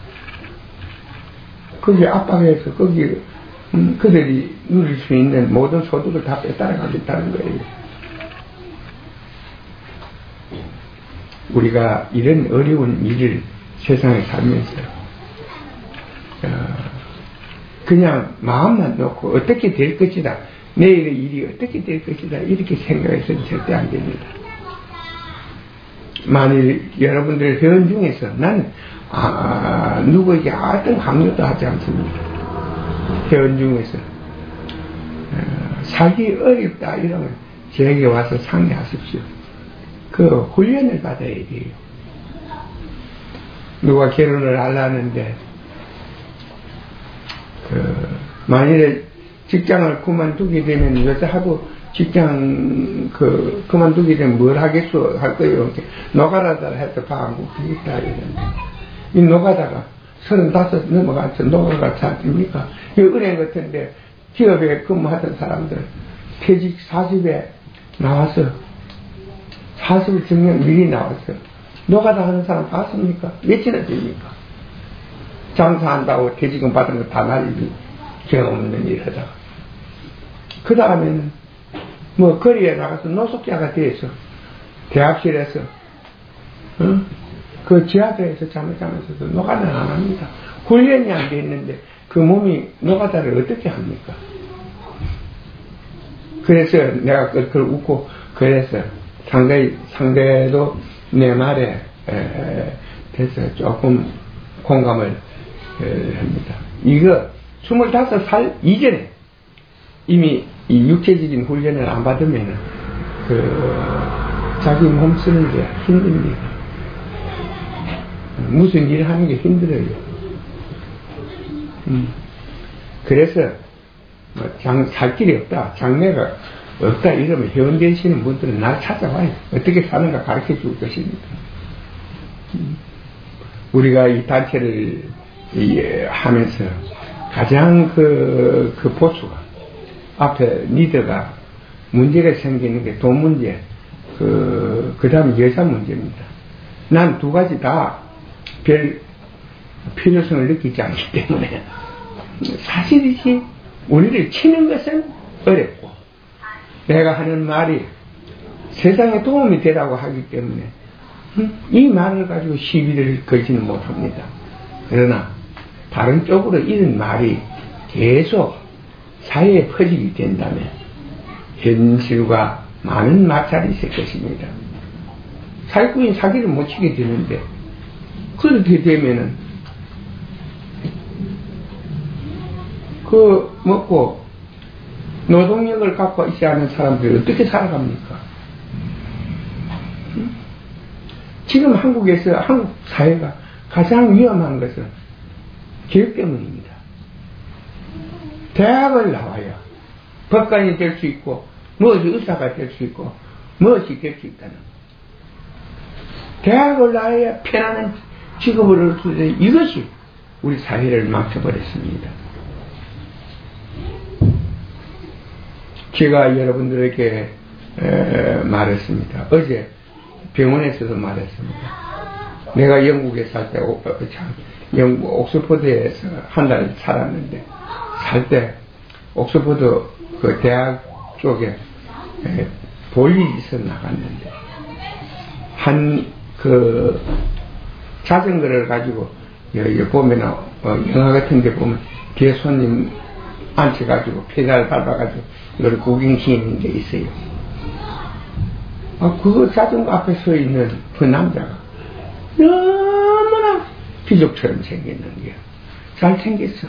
거기 압박해서 거기 그들이 누릴 수 있는 모든 소득을 다 빼따라가겠다는 거예요. 우리가 이런 어려운 일을 세상에 살면서 그냥 마음만 놓고 어떻게 될 것이다, 내일의 일이 어떻게 될 것이다 이렇게 생각해서는 절대 안 됩니다. 만일 여러분들 회원 중에서 나는 누구에게 어떤 강요도 하지 않습니다. 회원 중에서 살기 어렵다 이러면 저에게 와서 상의하십시오. 그 훈련을 받아야 돼요. 누가 결혼을 하려는데 만일에 직장을 그만두게 되면 여자하고 직장 그만두게 되면 뭘 하겠소 할 거예요. 노가다다 해서 방한국 되겠다 이러는데 이 노가다가 35 넘어가서 노가가 잘 됩니까? 이 은행 같은데 기업에 근무하던 사람들 퇴직 40에 나와서 40을 정년 미리 나와서 노가다 하는 사람 봤습니까? 몇이나 됩니까? 장사한다고 퇴직금 받은 거 다 날리지 경험 없는 일 하다가 그 다음에는 뭐 거리에 나가서 노숙자가 돼서 대합실에서 그 지하도에서 잠을 자면서도 노가다는 안 합니다. 훈련이 안 돼 있는데 그 몸이 노가다를 어떻게 합니까? 그래서 내가 그걸 웃고 그래서 상대도 내 말에 대해서 조금 공감을 합니다. 이거 25살 이전에 이미 이 육체적인 훈련을 안 받으면 자기 몸 쓰는 게 힘듭니다. 무슨 일 하는 게 힘들어요. 그래서 살 길이 없다, 장래가 없다 이러면 회원되시는 분들은 날 찾아와요. 어떻게 사는가 가르쳐 줄 것입니다. 우리가 이 단체를 하면서 가장 그 보수가 앞에 리더가 문제가 생기는 게 돈 문제, 그 다음에 여자 문제입니다. 난 두 가지 다 별 필요성을 느끼지 않기 때문에 사실이지 우리를 치는 것은 어렵고 내가 하는 말이 세상에 도움이 되라고 하기 때문에 이 말을 가지고 시비를 걸지는 못합니다. 그러나 다른 쪽으로 이런 말이 계속 사회에 퍼지게 된다면 현실과 많은 마찰이 있을 것입니다. 사기꾼이 사기를 못 치게 되는데 그렇게 되면은 먹고 노동력을 갖고 있지 않은 사람들이 어떻게 살아갑니까? 지금 한국에서 한국 사회가 가장 위험한 것은 교육 때문입니다. 대학을 나와야 법관이 될 수 있고 무엇이 의사가 될 수 있고 무엇이 될 수 있다는 대학을 나와야 편안한 직업을 얻을 수 있는 이것이 우리 사회를 망쳐버렸습니다. 제가 여러분들에게 말했습니다. 어제 병원에서도 말했습니다. 내가 영국에 살 때 영국 옥스퍼드에서 한 달 살았는데 살 때 옥스퍼드 그 대학 쪽에 볼 일이 있어 나갔는데 자전거를 가지고 여기 보면 영화 같은 데 보면 뒤에 손님 앉혀가지고 페달 밟아가지고 이걸 구경시키는 게 있어요. 그 자전거 앞에 서 있는 그 남자가 너무나 귀족처럼 생겼는 거야. 잘생겼어.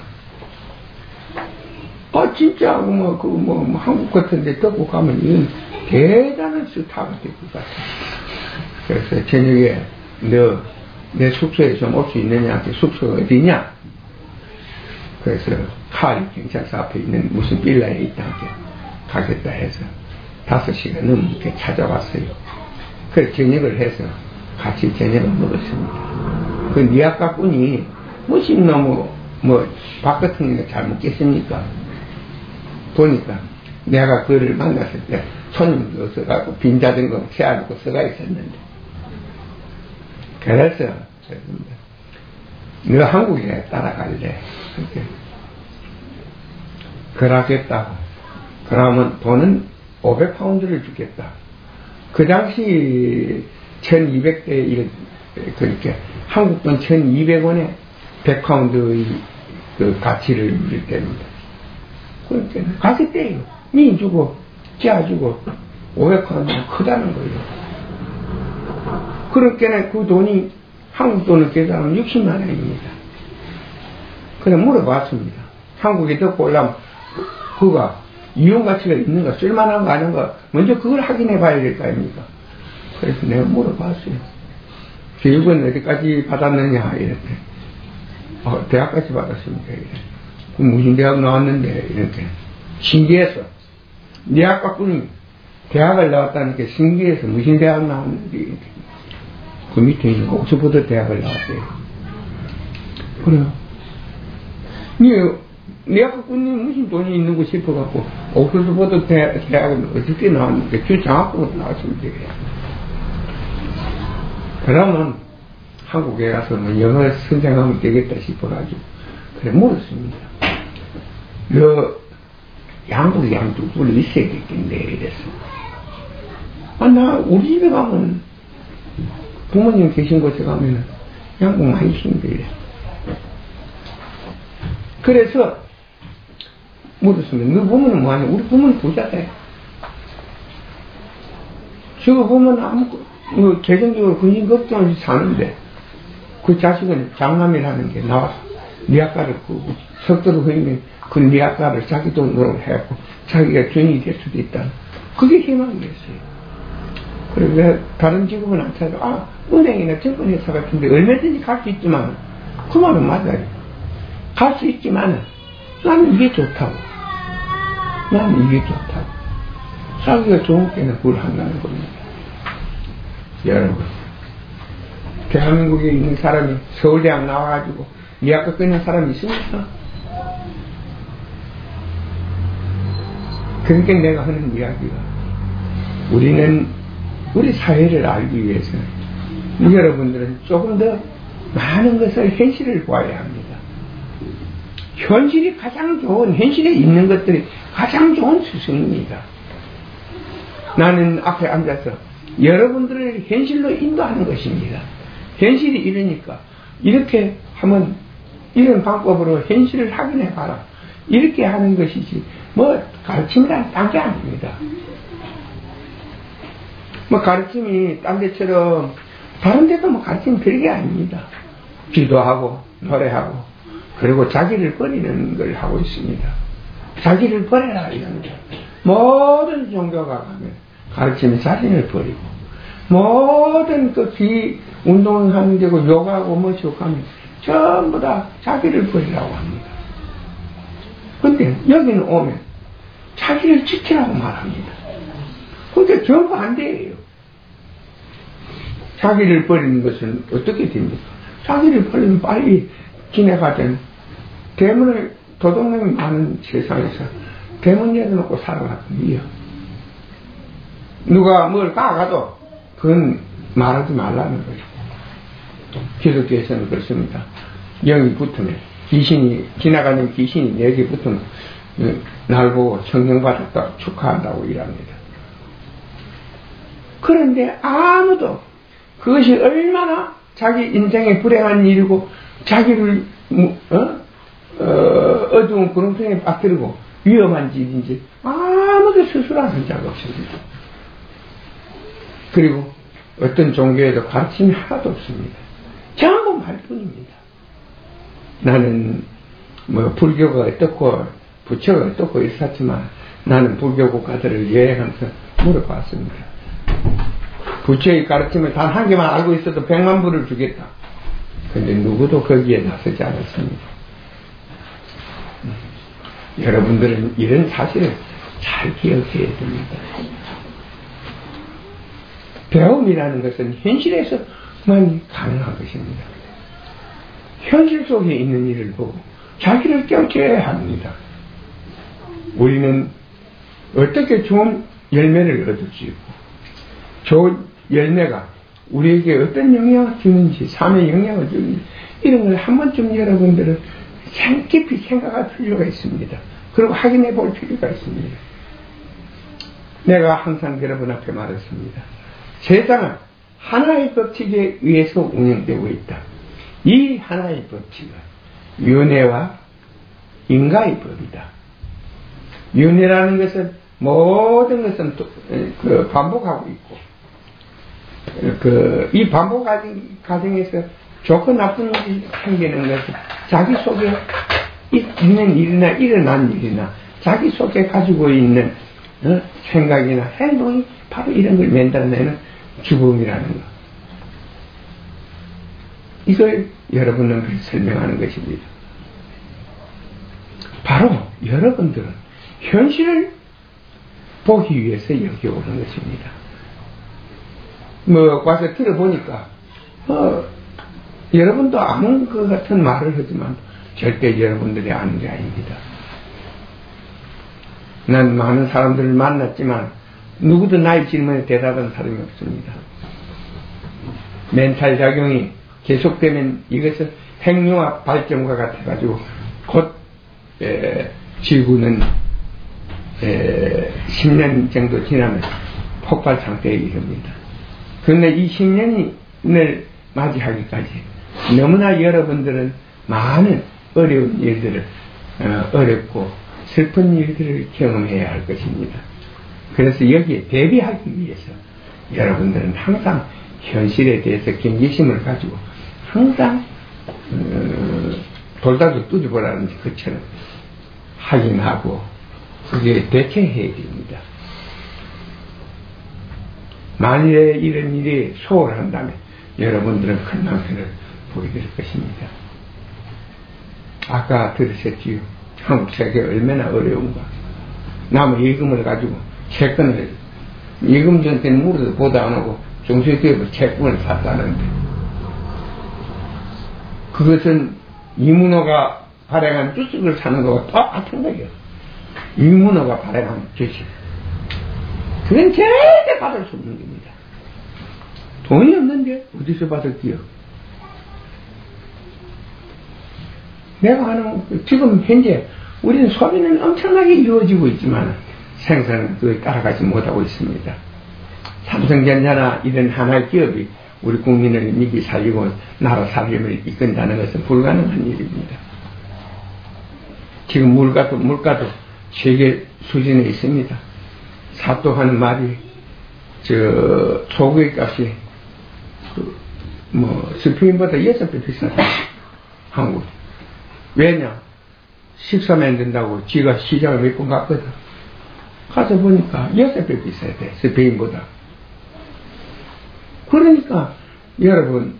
진짜 한국 같은 데 듣고 가면 이건 대단한 스타가 될 것 같아. 그래서 저녁에 내 숙소에 좀 올 수 있느냐? 숙소가 어디냐? 그래서 칼이 경찰서 앞에 있는 무슨 빌라에 있다고 가겠다 해서 5시간 넘게 찾아왔어요. 그래서 저녁을 해서 같이 저녁을 먹었습니다. 그 니아까꾼이 무슨 너무 밥 같은 거 잘 먹겠습니까? 보니까 내가 그를 만났을 때 손님도 없어가지고 빈 자전거 세워놓고 서가 있었는데 그래서 너 한국에 따라갈래? 그러겠다고. 그러면 돈은 500파운드를 주겠다. 그 당시 1200대 그러니까 한국 돈 1200원에 100파운드의 그 가치를 누릴 때입니다. 그러니까 가격대요. 니 주고 짜 주고 500파운드는 크다는 거예요. 그러니까 그 돈이 한국 돈을 계산하면 60만 원입니다. 그래 물어봤습니다. 한국에 듣고 오려면 그가 이용 가치가 있는가 쓸만한가 아닌가 먼저 그걸 확인해 봐야 될 거 아닙니까? 그래서 내가 물어봤어요. 교육은 어디까지 받았느냐 이렇게. 대학까지 받았습니다. 이렇게. 무슨 대학 나왔는데 이렇게. 신기해서 네 아까뿐이 대학을 나왔다니까 신기해서 무슨 대학 나왔는데 이렇게. 그 밑에 있는 옥스퍼드 대학을 나왔어요. 그래요. 네 아까뿐이 무슨 돈이 있는 거 싶어갖고 옥스퍼드 대학은 어떻게 나왔는데 주장학부로 나왔으면 되겠어요. 그러면 한국에 가서 영어 선생하면 되겠다 싶어가지고 그래 물었습니다. 양국 양두불 있어야겠겠네 이랬어. 나 우리 집에 가면 부모님 계신 곳에 가면 양국 많이 있습니다 이래. 그래서 물었습니다. 너 부모는 뭐하냐? 우리 부모는 부자다. 죽어보면 뭐 개성적으로 근심 걱정 없이 사는데 그 자식은 장남이라는 게 나와서 니아까를 꾸고 석도를 흐리면 그 니아까를 자기 돈으로 해갖고 자기가 주인이 될 수도 있다. 그게 희망이었어요. 그리고 다른 직업은 안 찾아도 은행이나 증권회사 같은데 얼마든지 갈 수 있지만 그 말은 맞아요. 갈 수 있지만 나는 이게 좋다고. 나는 이게 좋다고. 자기가 좋은 게는 그걸 한다는 겁니다. 여러분, 대한민국에 있는 사람이 서울대학 나와가지고 니아까 끊는 사람이 있습니까? 그러니까 내가 하는 이야기가 우리는 우리 사회를 알기 위해서 여러분들은 조금 더 많은 것을 현실을 보아야 합니다. 현실이 가장 좋은, 현실에 있는 것들이 가장 좋은 스승입니다. 나는 앞에 앉아서 여러분들을 현실로 인도하는 것입니다. 현실이 이러니까 이렇게 하면 이런 방법으로 현실을 확인해봐라. 이렇게 하는 것이지 뭐 가르침이란 딴 게 아닙니다. 뭐 가르침이 딴 데처럼 다른 데도 뭐 가르침이 별게 아닙니다. 기도하고 노래하고 그리고 자기를 버리는 걸 하고 있습니다. 자기를 버려라 이런 거. 모든 종교가 가면 가르침이 자신을 버리고 모든 그 운동하는 데고 요가하고 뭐시고 가면 전부 다 자기를 버리라고 합니다. 근데 여기는 오면 자기를 지키라고 말합니다. 근데 전부 반대예요. 자기를 버리는 것은 어떻게 됩니까? 자기를 버리면 빨리 지내가든 대문을 도둑놈이 많은 세상에서 대문 열어놓고 살아갔거든요. 누가 뭘 까가도 그건 말하지 말라는 거죠. 기독교에서는 그렇습니다. 영이 붙으면 지나가는 귀신이 내게 붙으면 날 보고 성령받았다 축하한다고 일합니다. 그런데 아무도 그것이 얼마나 자기 인생의 불행한 일이고 자기를 어두운 구렁텅이에 빠뜨리고 위험한 일인지 아무도 스스로 하는 자가 없습니다. 그리고 어떤 종교에도 가르침이 하나도 없습니다. 전부 말뿐입니다. 나는 뭐 불교가 어떻고 부처가 어떻고 있었지만 나는 불교 국가들을 여행하면서 물어봤습니다. 부처의 가르침을 단 한 개만 알고 있어도 100만 불을 주겠다. 그런데 누구도 거기에 나서지 않았습니다. 여러분들은 이런 사실을 잘 기억해야 됩니다. 배움이라는 것은 현실에서만 가능한 것입니다. 현실 속에 있는 일을 보고 자기를 깨우쳐야 합니다. 우리는 어떻게 좋은 열매를 얻을 수 있고 좋은 열매가 우리에게 어떤 영향을 주는지 삶의 영향을 주는지 이런 걸 한 번쯤 여러분들은 깊이 생각할 필요가 있습니다. 그리고 확인해 볼 필요가 있습니다. 내가 항상 여러분 앞에 말했습니다. 세상은 하나의 법칙에 의해서 운영되고 있다. 이 하나의 법칙은 윤회와 인가의 법이다. 윤회라는 것은 모든 것은 반복하고 있고 이 반복 과정에서 좋고 나쁜 일이 생기는 것은 자기 속에 있는 일이나 일어난 일이나 자기 속에 가지고 있는 생각이나 행동이 바로 이런 걸 만들어내는 죽음이라는 것. 이걸 여러분은 설명하는 것입니다. 바로 여러분들은 현실을 보기 위해서 여기 오는 것입니다. 뭐 와서 들어보니까 여러분도 아는 것 같은 말을 하지만 절대 여러분들이 아는 게 아닙니다. 난 많은 사람들을 만났지만 누구도 나의 질문에 대답한 사람이 없습니다. 멘탈 작용이 계속되면 이것은 핵융합 발전과 같아가지고 곧 지구는 10년 정도 지나면 폭발 상태에 이릅니다. 그런데 이 10년을 맞이하기까지 너무나 여러분들은 많은 어려운 일들을 어렵고 슬픈 일들을 경험해야 할 것입니다. 그래서 여기에 대비하기 위해서 여러분들은 항상 현실에 대해서 경계심을 가지고 항상 돌다도 뚜집어라는 것처럼 확인하고 그게 대처해야 됩니다. 만일에 이런 일이 소홀한다면 여러분들은 큰 낭패를 보게 될 것입니다. 아까 들으셨지요? 한국 세계가 얼마나 어려운가. 남의 예금을 가지고 채권을 예금 전때는 물어도 보다 안 하고 중소기업을 채권을 샀다는데 그것은 이문호가 발행한 주식을 사는 거와 똑같은 거예요. 이문호가 발행한 주식. 그건 절대 받을 수 없는 겁니다. 돈이 없는데 어디서 받을게요? 내가 하는 지금 현재 우리는 소비는 엄청나게 이루어지고 있지만 생산은 그에 따라가지 못하고 있습니다. 삼성전자나 이런 하나의 기업이 우리 국민을 미기 살리고 나라 살림을 이끈다는 것은 불가능한 일입니다. 지금 물가도 세계 수준에 있습니다. 사또하는 말이 소고기 값이 스페인보다 6배 비싸다. 한국. 왜냐? 식사만 된다고 지가 시장을 몇 번 갔거든. 가서 보니까 6배 비싸야 돼. 스페인보다. 그러니까 여러분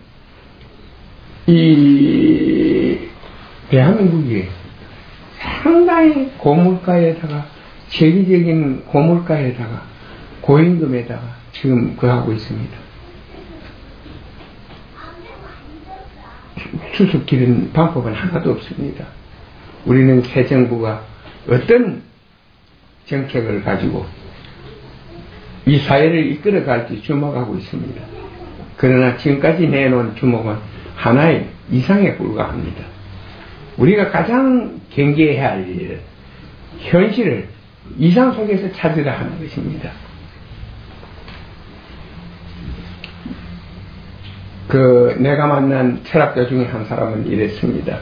이 대한민국이 상당히 고물가에다가 세계적인 고물가에다가 고임금에다가 지금 하고 있습니다. 수습기는 방법은 하나도 없습니다. 우리는 새 정부가 어떤 정책을 가지고 이 사회를 이끌어갈지 주목하고 있습니다. 그러나 지금까지 내놓은 주목은 하나의 이상에 불과합니다. 우리가 가장 경계해야 할 일은 현실을 이상 속에서 찾으라 하는 것입니다. 내가 만난 철학자 중에 한 사람은 이랬습니다.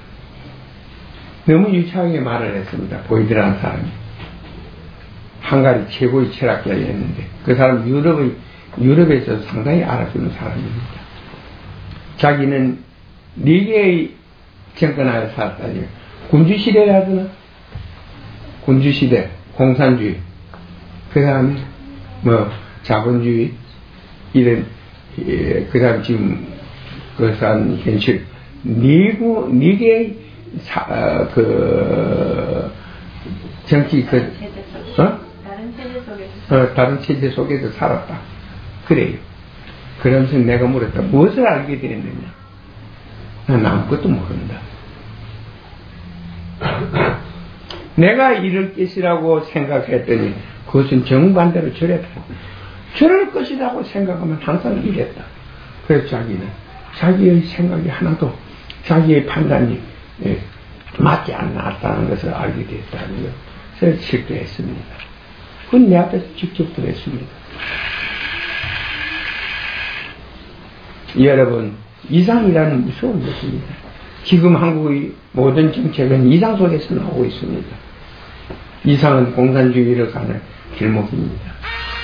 너무 유창하게 말을 했습니다. 보이드라는 사람이. 헝가리 최고의 철학자였는데 그 사람 유럽에서 상당히 알아주는 사람입니다. 자기는 4개의 정권하에 살았다니 군주시대라 하더나 군주시대, 공산주의, 그 다음에 자본주의 이런 그 다음 지금 그 사람 현실 4개의 정치 다른 체제 속에서 살았다. 그래요. 그러면서 내가 물었다. 무엇을 알게 되었느냐? 난 아무것도 모른다. 내가 이럴 것이라고 생각했더니 그것은 정반대로 저랬다. 저럴 것이라고 생각하면 항상 이랬다. 그래서 자기는 자기의 생각이 하나도 자기의 판단이 맞지 않았다는 것을 알게 됐다고요. 그래서 실토했습니다. 그건 내 앞에서 직접 들었습니다. 여러분, 이상이라는 무서운 것입니다. 지금 한국의 모든 정책은 이상 속에서 나오고 있습니다. 이상은 공산주의로 가는 길목입니다.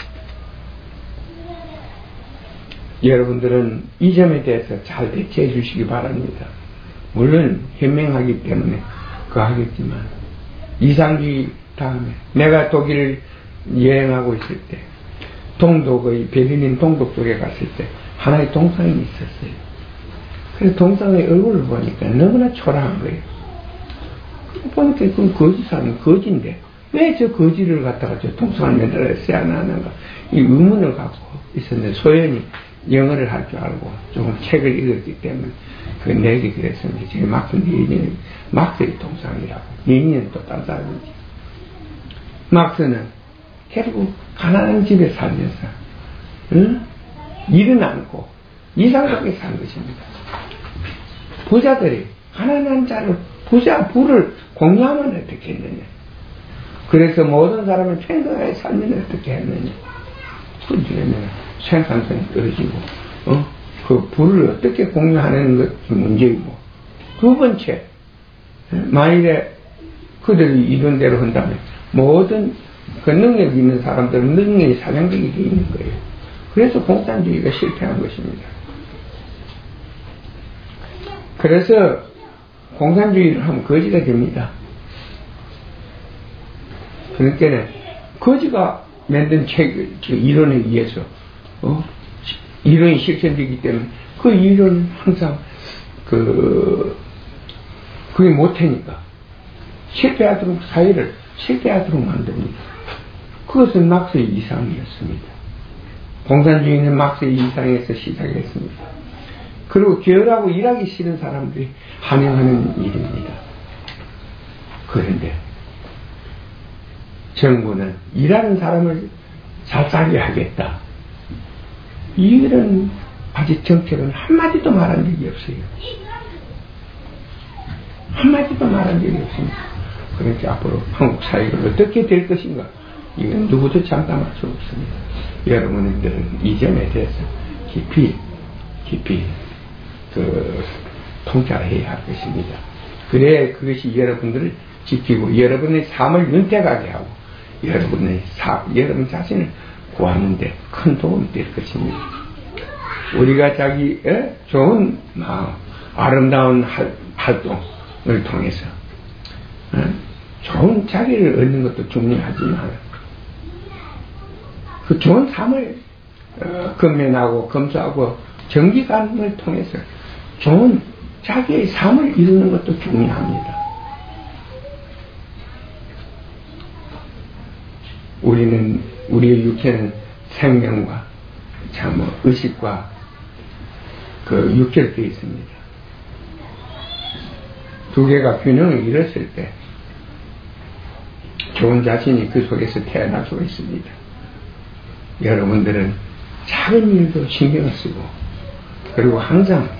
여러분들은 이 점에 대해서 잘 대처해 주시기 바랍니다. 물론 현명하기 때문에 하겠지만 이상주의 다음에 내가 독일을 여행하고 있을 때 동독의 베를린 동독 쪽에 갔을 때 하나의 동상이 있었어요. 그래서 동상의 얼굴을 보니까 너무나 초라한 거예요. 보니까 그건 거지사는 거지인데 왜 저 거지를 갖다가 저 동상을 만들어야 하는가 이 의문을 갖고 있었는데 소연이 영어를 할 줄 알고 조금 책을 읽었기 때문에 그 내게 그랬습니다. 제 막스 니은이 막스의 동상이라고. 니은은 또 딴 사람이지. 막스는 결국 가난한 집에 살면서 일은 않고 이상 속에 산 것입니다. 부자들이 가난한 자를 부를 공유하면 어떻게 했느냐. 그래서 모든 사람을 평등하게 살면 어떻게 했느냐. 그러면 생산성이 떨어지고 그 부를 어떻게 공유하는 것이 문제이고 두 번째 만일에 그들이 이런 대로 한다면 모든 그 능력이 있는 사람들은 능력이 사장되게 되어 있는 거예요. 그래서 공산주의가 실패한 것입니다. 그래서 공산주의를 하면 거지가 됩니다. 그러니까 거지가 만든 이론에 의해서 이론이 실현되기 때문에 그 이론은 항상 그게 못하니까 실패하도록 사회를 실패하도록 만듭니다. 그것은 막스의 이상이었습니다. 공산주의는 막스의 이상에서 시작했습니다. 그리고 게으르고 일하기 싫은 사람들이 환영하는 일입니다. 그런데 정부는 일하는 사람을 잘 살게 하겠다. 이런 아직 정책은 한마디도 말한 적이 없어요. 한마디도 말한 적이 없습니다. 그러니까 앞으로 한국 사회가 어떻게 될 것인가, 이건 누구도 장담할 수 없습니다. 여러분들은 이 점에 대해서 깊이 통찰해야 할 것입니다. 그래야 그것이 여러분들을 지키고 여러분의 삶을 윤택하게 하고 여러분 자신을 구하는데 큰 도움이 될 것입니다. 우리가 좋은 마음, 아름다운 활동을 통해서 좋은 자기를 얻는 것도 중요하지만 그 좋은 삶을 건면하고 검소하고 정기감을 통해서 좋은 자기의 삶을 이루는 것도 중요합니다. 우리의 육체는 생명과 의식과 육결되어 있습니다. 두 개가 균형을 잃었을 때 좋은 자신이 그 속에서 태어날 수가 있습니다. 여러분들은 작은 일도 신경을 쓰고 그리고 항상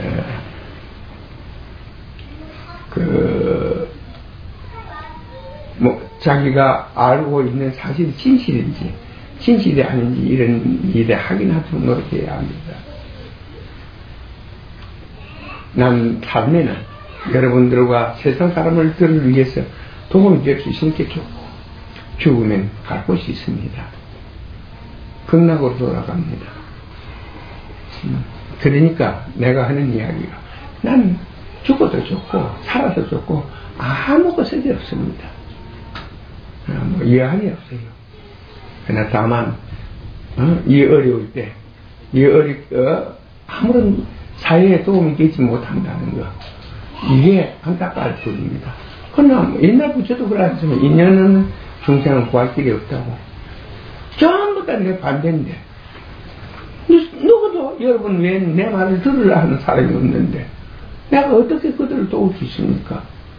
자기가 알고 있는 사실이 진실이 아닌지 이런 일에 확인하도록 노력해야 합니다. 난 삶에는 여러분들과 세상 사람들을 위해서 도움이 될 수 있으니까 좋고 죽으면 갈 곳이 있습니다. 극락으로 돌아갑니다. 그러니까 내가 하는 이야기가 난 죽어도 좋고 살아도 좋고 아무 것이 없습니다. 이해함이 없어요. 그러나 다만 이 어려울 때 아무런 사회에 도움이 되지 못한다는 거, 이게 안타까울 뿐입니다. 그러나 옛날부터도 그랬지만 인연은 중생은 구할 길이 없다고 전부 다 내 반대인데 누구도 여러분 외에는 내 말을 들으려 하는 사람이 없는데 내가 어떻게 그들을 도울 수 있습니까?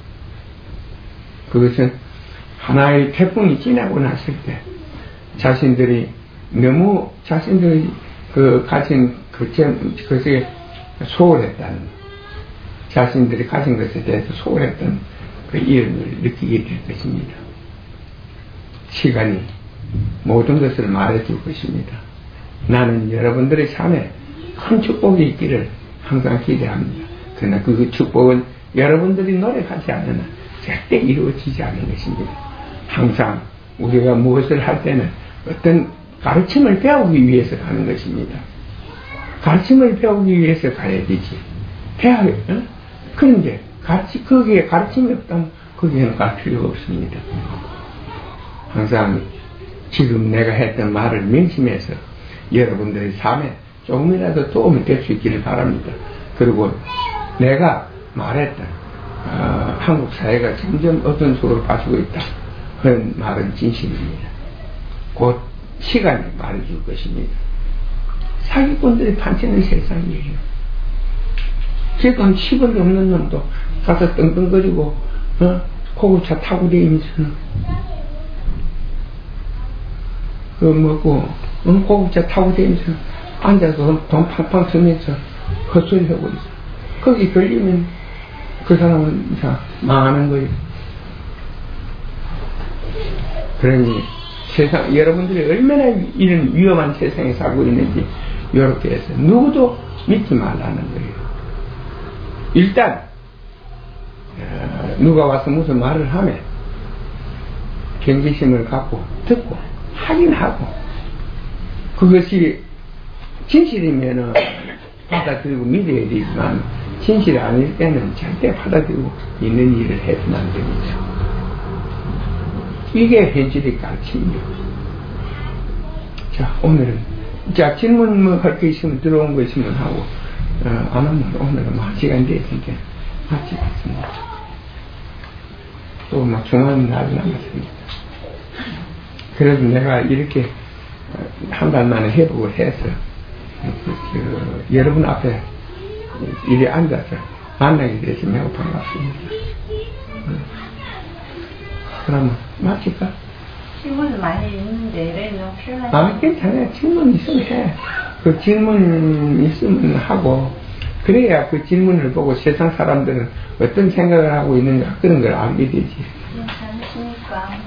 그것은 하나의 태풍이 지나고 났을 때 자신들이 너무 자신들이 가진 것에 소홀했다는, 자신들이 가진 것에 대해서 소홀했던 그 이름을 느끼게 될 것입니다. 시간이 모든 것을 말해줄 것입니다. 나는 여러분들의 삶에 큰 축복이 있기를 항상 기대합니다. 그러나 그 축복은 여러분들이 노력하지 않으면 절대 이루어지지 않는 것입니다. 항상 우리가 무엇을 할 때는 어떤 가르침을 배우기 위해서 가는 것입니다. 가르침을 배우기 위해서 가야 되지. 그런데 거기에 가르침이 없다면 거기에는 갈 필요가 없습니다. 항상 지금 내가 했던 말을 명심해서 여러분들의 삶에 조금이라도 도움이 될 수 있기를 바랍니다. 그리고 내가 말했던 한국 사회가 점점 어떤 속으로 빠지고 있다, 그런 말은 진실입니다. 곧 시간이 말해줄 것입니다. 사기꾼들이 판치는 세상이에요. 지금 10원이 없는 놈도 가서 떵떵거리고 고급차 타고 다니면서는 고급차 타고 다니면서 앉아서 돈 팡팡 쓰면서 헛소리 하고 있어. 거기 걸리면 그 사람은 망하는 거예요. 그러니 여러분들이 얼마나 이런 위험한 세상에 살고 있는지 이렇게 해서 누구도 믿지 말라는 거예요. 일단 누가 와서 무슨 말을 하면 경계심을 갖고 듣고 확인하고 그것이 진실이면은 받아들이고 믿어야 되지만 진실이 아닐 때는 절대 받아들이고 있는 일을 해서는 안 됩니다. 이게 현실의 가르침이에요. 자, 오늘은 자 질문 뭐 할 거 있으면 들어온 거 있으면 하고 안 하면 오늘은 막 시간 됐으니까 마치겠습니다. 또 막 중요한 날이 남았습니다. 그래도 내가 이렇게 한 달 만에 회복을 해서 여러분 앞에 이리 앉아서 만나게 돼서 매우 반갑습니다. 그러면 마칠까? 질문은 많이 있는데 왜 너무 필요하지? 괜찮아요. 질문 있으면 해. 그 질문 있으면 하고 그래야 그 질문을 보고 세상 사람들은 어떤 생각을 하고 있는가 그런 걸 알게 되지. 괜찮으십니까?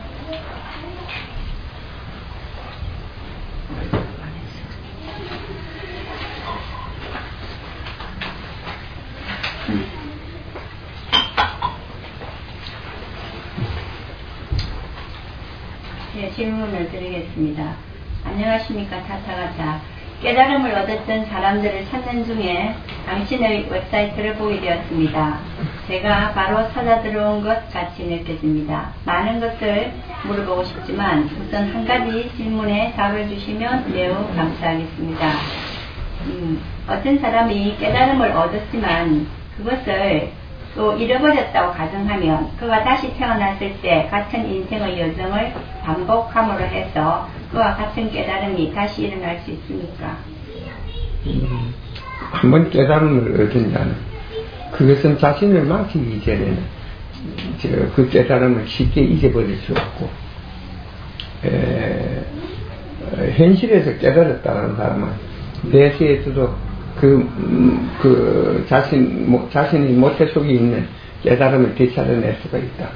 네, 질문을 드리겠습니다. 안녕하십니까, 타타가타. 깨달음을 얻었던 사람들을 찾는 중에 당신의 웹사이트를 보게 되었습니다. 제가 바로 찾아 들어온 것 같이 느껴집니다. 많은 것을 물어보고 싶지만 우선 한 가지 질문에 답을 주시면 매우 감사하겠습니다. 어떤 사람이 깨달음을 얻었지만 그것을 또 잃어버렸다고 가정하면 그가 다시 태어났을 때 같은 인생의 여정을 반복함으로 해서 그와 같은 깨달음이 다시 일어날 수 있습니까? 한번 깨달음을 얻은 자는 그것은 자신을 망치기 전에는 그 깨달음을 쉽게 잊어버릴 수 없고 현실에서 깨달았다는 사람은 내세에서도 자신이 모태 속에 있는 깨달음을 되찾아낼 수가 있다.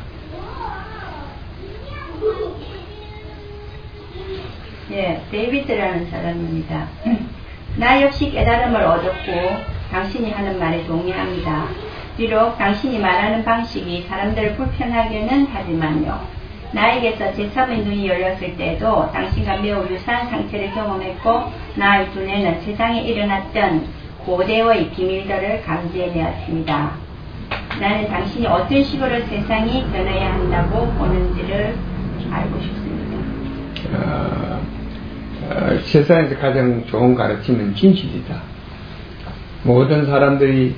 예, 데이비드라는 사람입니다. 나 역시 깨달음을 얻었고 당신이 하는 말에 동의합니다. 비록 당신이 말하는 방식이 사람들을 불편하게는 하지만요. 나에게서 제3의 눈이 열렸을 때도 당신과 매우 유사한 상태를 경험했고 나의 두뇌는 세상에 일어났던 고대의 비밀들을 감지해내었습니다. 나는 당신이 어떤 식으로 세상이 변해야 한다고 보는지를 알고 싶습니다. 세상에서 가장 좋은 가르침은 진실이다. 모든 사람들이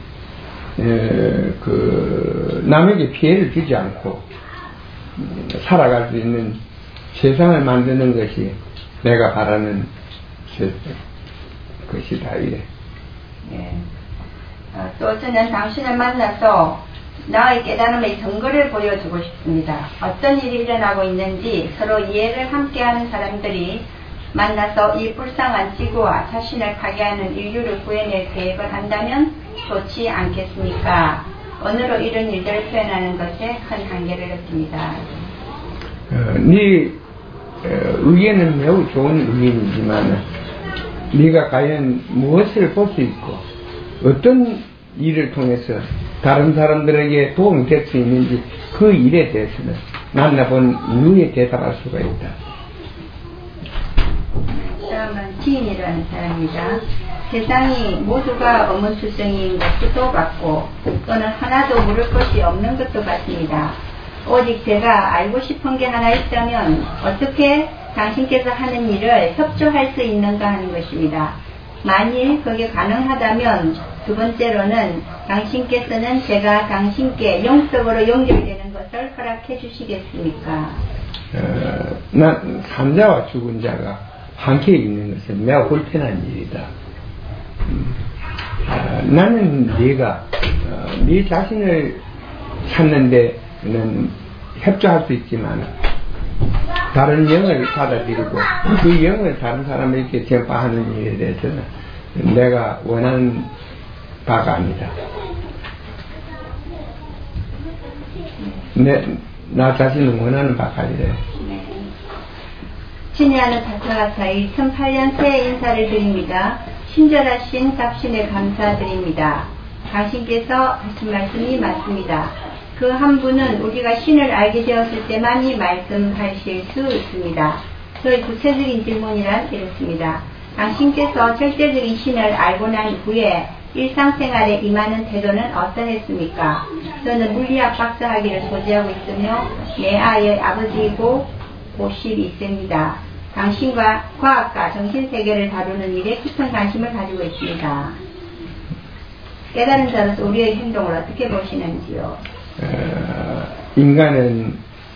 남에게 피해를 주지 않고 살아갈 수 있는 세상을 만드는 것이 내가 바라는 것이다. 이래. 네. 또 저는 당신을 만나서 나의 깨달음의 증거를 보여주고 싶습니다. 어떤 일이 일어나고 있는지 서로 이해를 함께하는 사람들이 만나서 이 불쌍한 지구와 자신을 파괴하는 인류를 구해낼 계획을 한다면 좋지 않겠습니까? 언어로 이런 일들을 표현하는 것에 큰 한계를 느낍니다. 네 의견은 매우 좋은 의견이지만 네가 과연 무엇을 볼 수 있고 어떤 일을 통해서 다른 사람들에게 도움이 될 수 있는지 그 일에 대해서는 만나본 이후에 대답할 수가 있다. 다음은 지인이라는 사람입니다. 세상이 모두가 어문투성이인 것도 같고 또는 하나도 물을 것이 없는 것도 같습니다. 오직 제가 알고 싶은 게 하나 있다면 어떻게 당신께서 하는 일을 협조할 수 있는가 하는 것입니다. 만일 그게 가능하다면 두 번째로는 당신께서는 제가 당신께 영적으로 연결되는 것을 허락해 주시겠습니까? 난 산자와 죽은 자가 함께 있는 것은 매우 불편한 일이다. 나는 네가 네 자신을 찾는 데는 협조할 수 있지만 다른 영을 받아들이고 그 영을 다른 사람에게 전파하는 일에 대해서는 내가 원하는 바가 아니다. 나 자신은 원하는 바가 아니래. 친애하는 타타가타의 2008년 새해 인사를 드립니다. 친절하신 답신에 감사드립니다. 당신께서 하신 말씀이 맞습니다. 그 한 분은 우리가 신을 알게 되었을 때만이 말씀하실 수 있습니다. 저의 구체적인 질문이란 이렇습니다. 당신께서 절대적인 신을 알고 난 후에 일상생활에 임하는 태도는 어떠했습니까? 저는 물리학 박사학위를 소지하고 있으며 내 아이의 아버지이고 52세입니다. 당신과 과학과 정신세계를 다루는 일에 깊은 관심을 가지고 있습니다. 깨달은 자로서 우리의 행동을 어떻게 보시는지요? 인간은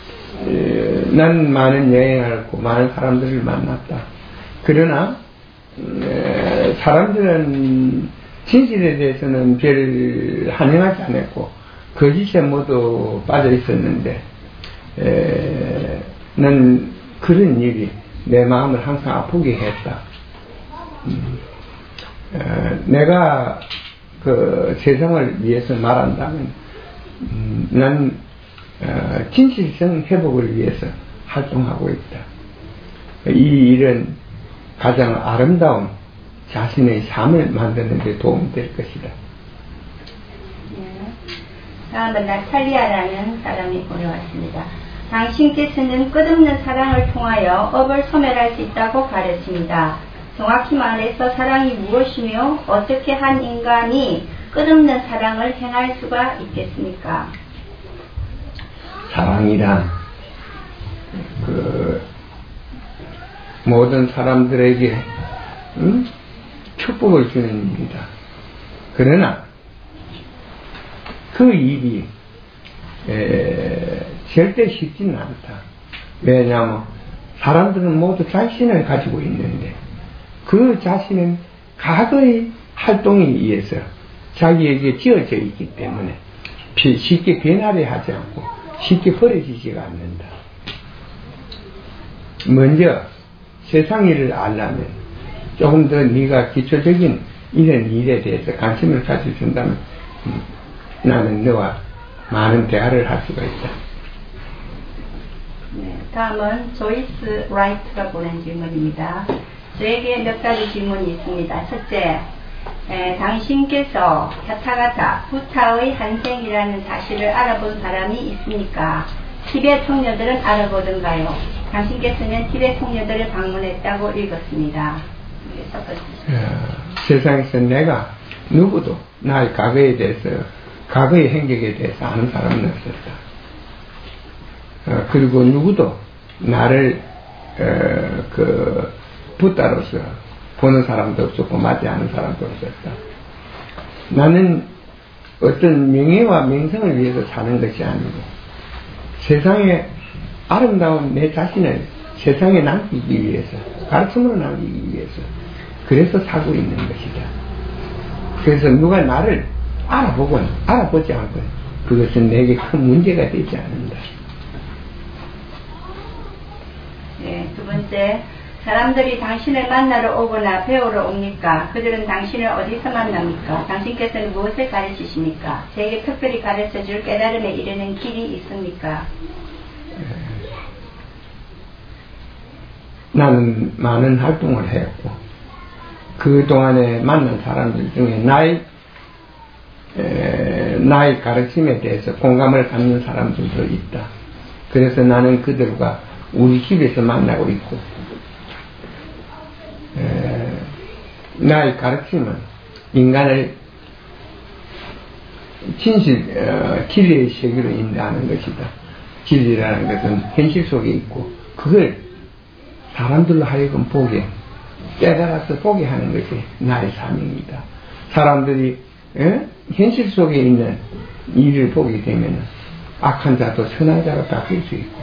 난 많은 여행을 하고 많은 사람들을 만났다. 그러나 사람들은 진실에 대해서는 별 환영하지 않았고 거짓에 모두 빠져 있었는데 난 그런 일이 내 마음을 항상 아프게 했다. 내가 그 세상을 위해서 말한다면 난 진실성 회복을 위해서 활동하고 있다. 이 일은 가장 아름다운 자신의 삶을 만드는 데 도움이 될 것이다. 다음은 나탈리아라는 사람이 보내왔습니다. 당신께서는 끝없는 사랑을 통하여 업을 소멸할 수 있다고 가르칩니다. 정확히 말해서 사랑이 무엇이며 어떻게 한 인간이 끝없는 사랑을 행할 수가 있겠습니까? 사랑이란 그 모든 사람들에게 축복을 주는 일이다. 그러나 그 일이 절대 쉽지는 않다. 왜냐하면 사람들은 모두 자신을 가지고 있는데 그 자신은 과거의 활동에 의해서 자기에게 지어져 있기 때문에 쉽게 변화를 하지 않고 쉽게 버려지지가 않는다. 먼저 세상 일을 알려면 조금 더 네가 기초적인 이런 일에 대해서 관심을 가져준다면 나는 너와 많은 대화를 할 수가 있다. 네, 다음은 조이스 라이트가 보낸 질문입니다. 저에게 몇 가지 질문이 있습니다. 첫째, 당신께서 타타가타 부타의 한생이라는 사실을 알아본 사람이 있습니까? 티베트 통녀들은 알아보던가요? 당신께서는 티베트 통녀들을 방문했다고 읽었습니다. 세상에서 내가 누구도 나의 과거에 대해서 과거의 행적에 대해서 아는 사람은 없었다. 그리고 누구도 나를 그 부다로서 보는 사람도 없었고 맞이하는 사람도 없었다. 나는 어떤 명예와 명성을 위해서 사는 것이 아니고 세상에 아름다운 내 자신을 세상에 남기기 위해서, 가르침으로 남기기 위해서 그래서 살고 있는 것이다. 그래서 누가 나를 알아보건 알아보지 않건 그것은 내게 큰 문제가 되지 않는다. 네, 두 번째, 사람들이 당신을 만나러 오거나 배우러 옵니까? 그들은 당신을 어디서 만납니까? 당신께서는 무엇을 가르치십니까? 제게 특별히 가르쳐줄 깨달음에 이르는 길이 있습니까? 나는 많은 활동을 했고 그 동안에 만난 사람들 중에 나의 가르침에 대해서 공감을 갖는 사람들도 있다. 그래서 나는 그들과 우리 집에서 만나고 있고 나의 가르침은 인간을 진실, 진리의 세계로 인도하는 것이다. 진리라는 것은 현실 속에 있고 그걸 사람들로 하여금 보게, 깨달아서 보게 하는 것이 나의 사명이다. 사람들이 현실 속에 있는 일을 보게 되면 악한 자도 선한 자로 바뀔 수 있고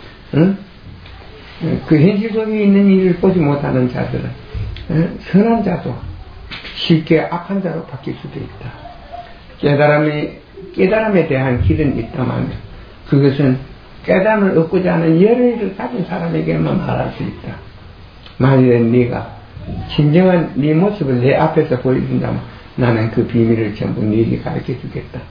그 현실 속에 있는 일을 보지 못하는 자들은 선한 자도 쉽게 악한 자로 바뀔 수도 있다. 깨달음에 대한 길은 있다만 그것은 깨달음을 얻고자 하는 열의를 가진 사람에게만 말할 수 있다. 만일에 네가 진정한 네 모습을 내 앞에서 보여준다면 나는 그 비밀을 전부 네게 가르쳐 주겠다.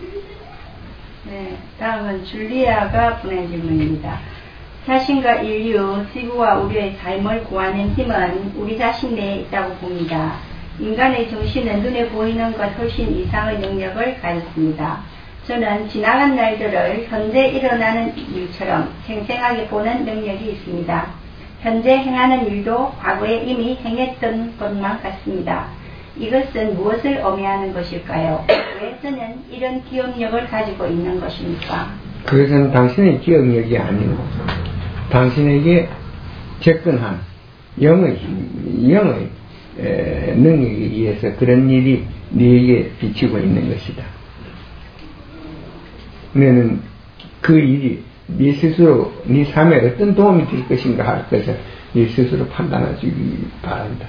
네, 다음은 줄리아가 보낸 질문입니다. 자신과 인류, 지구와 우리의 삶을 구하는 힘은 우리 자신 내에 있다고 봅니다. 인간의 정신은 눈에 보이는 것 훨씬 이상의 능력을 가졌습니다. 저는 지나간 날들을 현재 일어나는 일처럼 생생하게 보는 능력이 있습니다. 현재 행하는 일도 과거에 이미 행했던 것만 같습니다. 이것은 무엇을 의미하는 것일까요? 왜 저는 이런 기억력을 가지고 있는 것입니까? 그것은 당신의 기억력이 아니고 당신에게 접근한 영의 능력에 의해서 그런 일이 네게 비치고 있는 것이다. 너는 그 일이 네 스스로 네 삶에 어떤 도움이 될 것인가 할 것을 네 스스로 판단해 주기 바란다.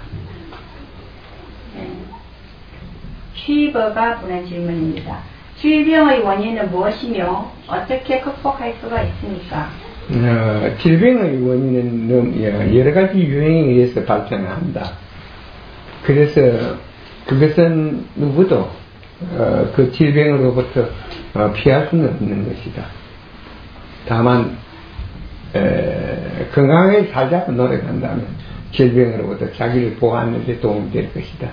취버가 보낸 질문입니다. 질병의 원인은 무엇이며 어떻게 극복할 수가 있습니까? 질병의 원인은 여러 가지 유행에 의해서 발생한다. 그래서 그것은 누구도 그 질병으로부터 피할 수는 없는 것이다. 다만 건강하게 살자고 노력한다면 질병으로부터 자기를 보호하는 데 도움이 될 것이다.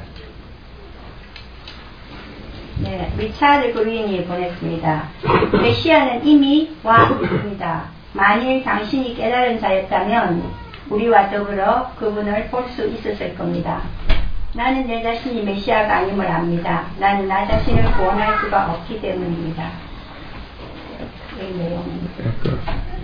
네, 리차드 그린이 보냈습니다. 메시아는 이미 와 있습니다. 만일 당신이 깨달은 자였다면 우리와 더불어 그분을 볼 수 있었을 겁니다. 나는 내 자신이 메시아가 아님을 압니다. 나는 나 자신을 구원할 수가 없기 때문입니다. 이 내용입니다.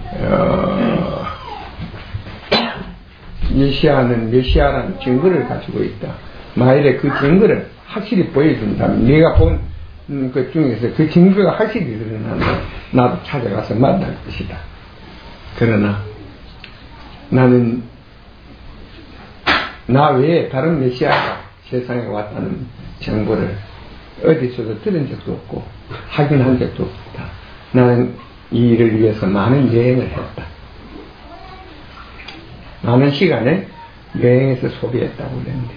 메시아는 메시아라는 증거를 가지고 있다. 만일에 그 증거를 확실히 보여준다면 네가 본 것 중에서 그 증거가 확실히 드러나면 나도 찾아가서 만날 것이다. 그러나 나는 나 외에 다른 메시아가 세상에 왔다는 정보를 어디서도 들은 적도 없고 확인한 적도 없다. 나는 이 일을 위해서 많은 여행을 했다. 많은 시간을 여행에서 소비했다고 그랬는데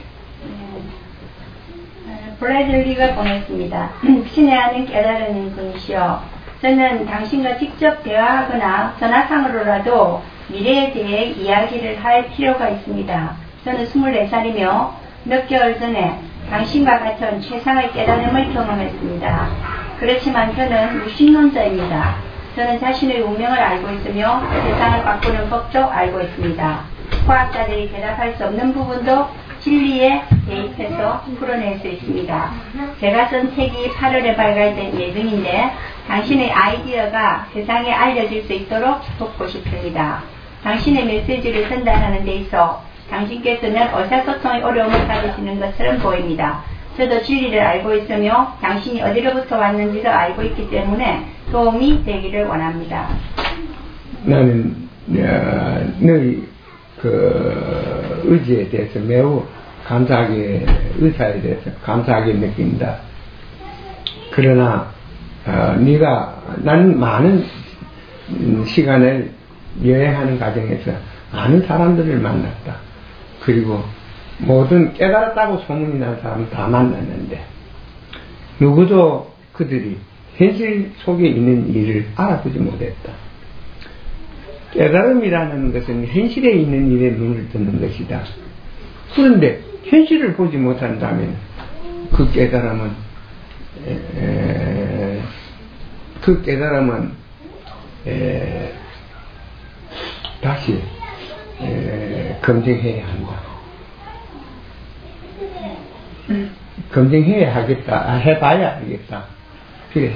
브래들리가 보냈습니다. 신뢰하는 깨달은 분이시여, 저는 당신과 직접 대화하거나 전화상으로라도 미래에 대해 이야기를 할 필요가 있습니다. 저는 24살이며 몇 개월 전에 당신과 같은 최상의 깨달음을 경험했습니다. 그렇지만 저는 무신론자입니다. 저는 자신의 운명을 알고 있으며 세상을 바꾸는 법도 알고 있습니다. 과학자들이 대답할 수 없는 부분도 진리에 대입해서 풀어낼 수 있습니다. 제가 쓴 책이 8월에 발간될 예정인데 당신의 아이디어가 세상에 알려질 수 있도록 돕고 싶습니다. 당신의 메시지를 전달하는 데 있어 당신께서는 의사소통의 어려움을 가지시는 것처럼 보입니다. 저도 진리를 알고 있으며 당신이 어디로부터 왔는지도 알고 있기 때문에 도움이 되기를 원합니다. 나는 너희 그 의지에 대해서 매우 감사하게, 의사에 대해서 감사하게 느낀다. 그러나 나는 많은 시간을 여행하는 과정에서 많은 사람들을 만났다. 그리고 모든 깨달았다고 소문이 난 사람 다 만났는데 누구도 그들이 현실 속에 있는 일을 알아보지 못했다. 깨달음이라는 것은 현실에 있는 일에 눈을 뜨는 것이다. 그런데 현실을 보지 못한다면 그 깨달음은 다시 검증해야 한다. 검증해야 하겠다. 해봐야 알겠다. 그래.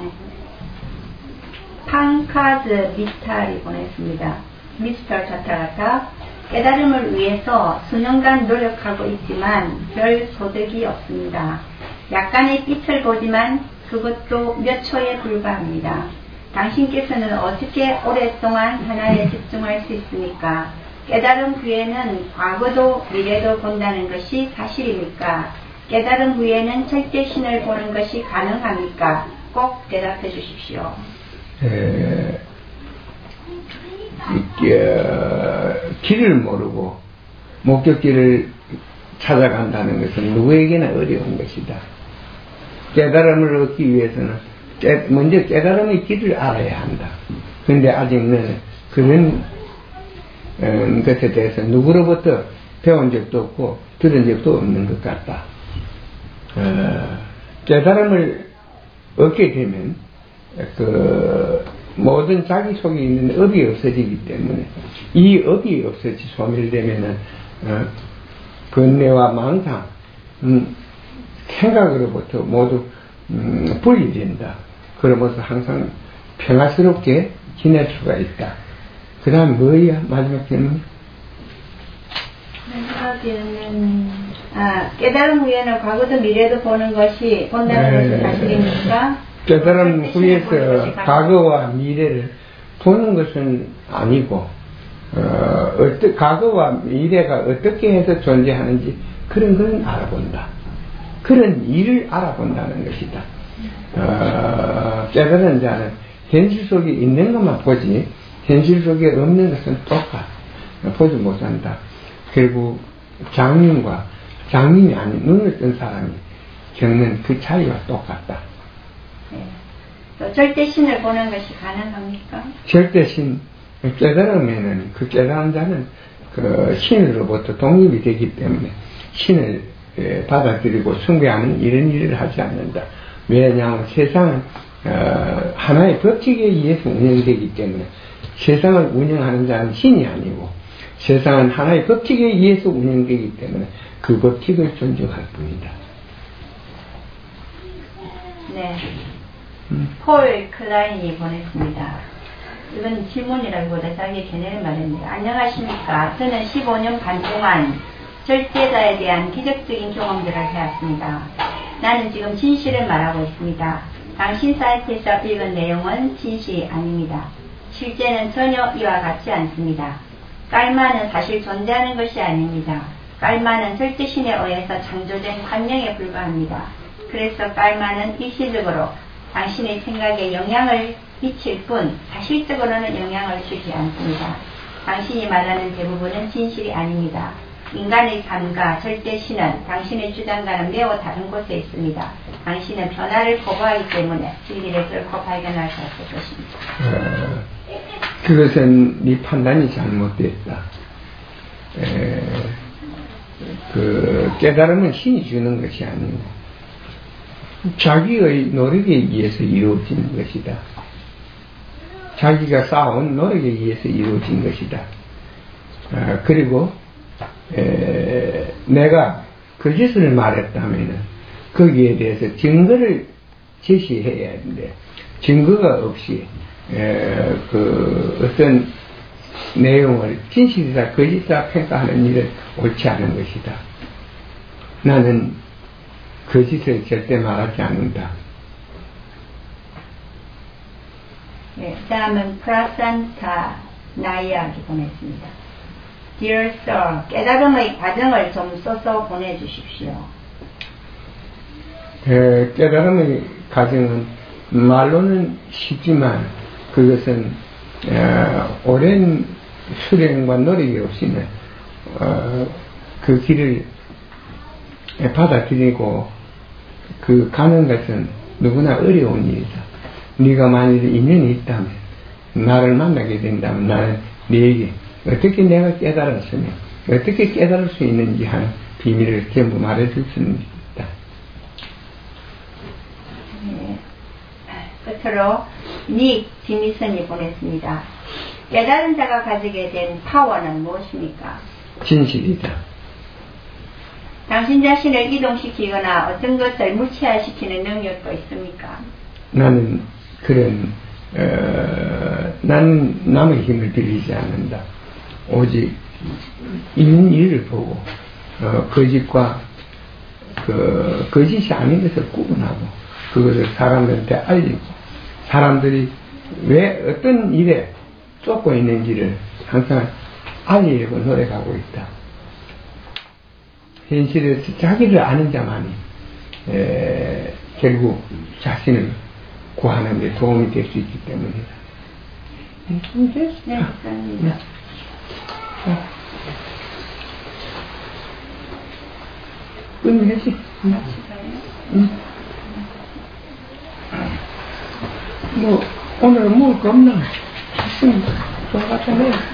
판카즈 미스탈이 보냈습니다. 미스터 자타가타, 깨달음을 위해서 수년간 노력하고 있지만 별 소득이 없습니다. 약간의 빛을 보지만 그것도 몇 초에 불과합니다. 당신께서는 어떻게 오랫동안 하나에 집중할 수 있습니까? 깨달음 후에는 과거도 미래도 본다는 것이 사실입니까? 깨달음 후에는 절대 신을 보는 것이 가능합니까? 꼭 대답해 주십시오. 길을 모르고 목적지를 찾아간다는 것은 누구에게나 어려운 것이다. 깨달음을 얻기 위해서는 먼저 깨달음의 길을 알아야 한다. 그런데 아직은 그런 것에 대해서 누구로부터 배운 적도 없고 들은 적도 없는 것 같다. 깨달음을 얻게 되면 모든 자기 속에 있는 업이 없어지기 때문에 이 업이 소멸되면은 번뇌와 망상, 생각으로부터 모두 분리된다. 그러면서 항상 평화스럽게 지낼 수가 있다. 그 다음 뭐야? 마지막 질문? 마지막에는 깨달음 후에는 과거도 미래도 보는 것이 본다는 것이 사실입니까? 깨달음 후에서 과거와 미래를 보는 것은 아니고 과거와 미래가 어떻게 해서 존재하는지 그런 건 알아본다. 그런 일을 알아본다는 것이다. 깨달은 자는 현실 속에 있는 것만 보지 현실 속에 없는 것은 똑같아 보지 못한다. 결국 장님과 장님이 아닌 눈을 뜬 사람이 겪는 그 차이와 똑같다. 네. 또 절대신을 보는 것이 가능합니까? 절대신 깨달으면은 그 깨달은 자는 그 신으로부터 독립이 되기 때문에 신을 받아들이고 숭배하는 이런 일을 하지 않는다. 왜냐하면 세상은 하나의 법칙에 의해서 운영되기 때문에 세상을 운영하는 자는 신이 아니고 세상은 하나의 법칙에 의해서 운영되기 때문에 그 법칙을 존중할 뿐이다. 네. 폴 클라인이 보냈습니다. 이건 질문이라기보다 자기의 견해를 말합니다. 안녕하십니까. 저는 15년 반 동안 절대자에 대한 기적적인 경험들을 해왔습니다. 나는 지금 진실을 말하고 있습니다. 당신 사이트에서 읽은 내용은 진실이 아닙니다. 실제는 전혀 이와 같지 않습니다. 깔마는 사실 존재하는 것이 아닙니다. 깔마는 절대신에 의해서 창조된 관념에 불과합니다. 그래서 깔마는 일시적으로 당신의 생각에 영향을 미칠 뿐 사실적으로는 영향을 주지 않습니다. 당신이 말하는 대부분은 진실이 아닙니다. 인간의 삶과 절대신은 당신의 주장과는 매우 다른 곳에 있습니다. 당신은 변화를 거부하기 때문에 진리를 결코 발견할 수 없을 것입니다. 그것은 네 판단이 잘못됐다. 그 깨달음은 신이 주는 것이 아니고 자기의 노력에 의해서 이루어진 것이다. 자기가 쌓아온 노력에 의해서 이루어진 것이다. 그리고 내가 거짓을 말했다면 거기에 대해서 증거를 제시해야 하는데 증거가 없이 그 어떤 내용을 진실이다 거짓이다 평가하는 일은 옳지 않은 것이다. 나는 거짓을 절대 말하지 않는다. 네, 다음은 프라산타 나이아기 보냈습니다. Dear Sir, 깨달음의 과정을 좀 써서 보내주십시오. 깨달음의 과정은 말로는 쉽지만 그것은 오랜 수련과 노력이 없이는 그 길을 받아들이고 그 가는 것은 누구나 어려운 일이다. 네가 만일에 인연이 있다면 나를 만나게 된다면 나는 네에게 어떻게 내가 깨달았으며 어떻게 깨달을 수 있는지 하는 비밀을 전부 말해줄 수 있다. 네. 끝으로 닉 디미슨이 보냈습니다. 깨달은 자가 가지게 된 파워는 무엇입니까? 진실이다. 당신 자신을 이동시키거나 어떤 것을 무체화시키는 능력도 있습니까? 나는 그런 나는 남의 힘을 빌리지 않는다. 오직 있는 일을 보고 거짓과 거짓이 아닌 것을 구분하고 그것을 사람들한테 알리고 사람들이 왜 어떤 일에 쫓고 있는지를 항상 알리려고 노력하고 있다. 현실에서 자기를 아는 자만이 결국 자신을 구하는 데 도움이 될 수 있기 때문이다. 네, 감사합니다. 끝내지? 뭐 오늘 먹을 거 없나? 있으면 좋아가잖아요.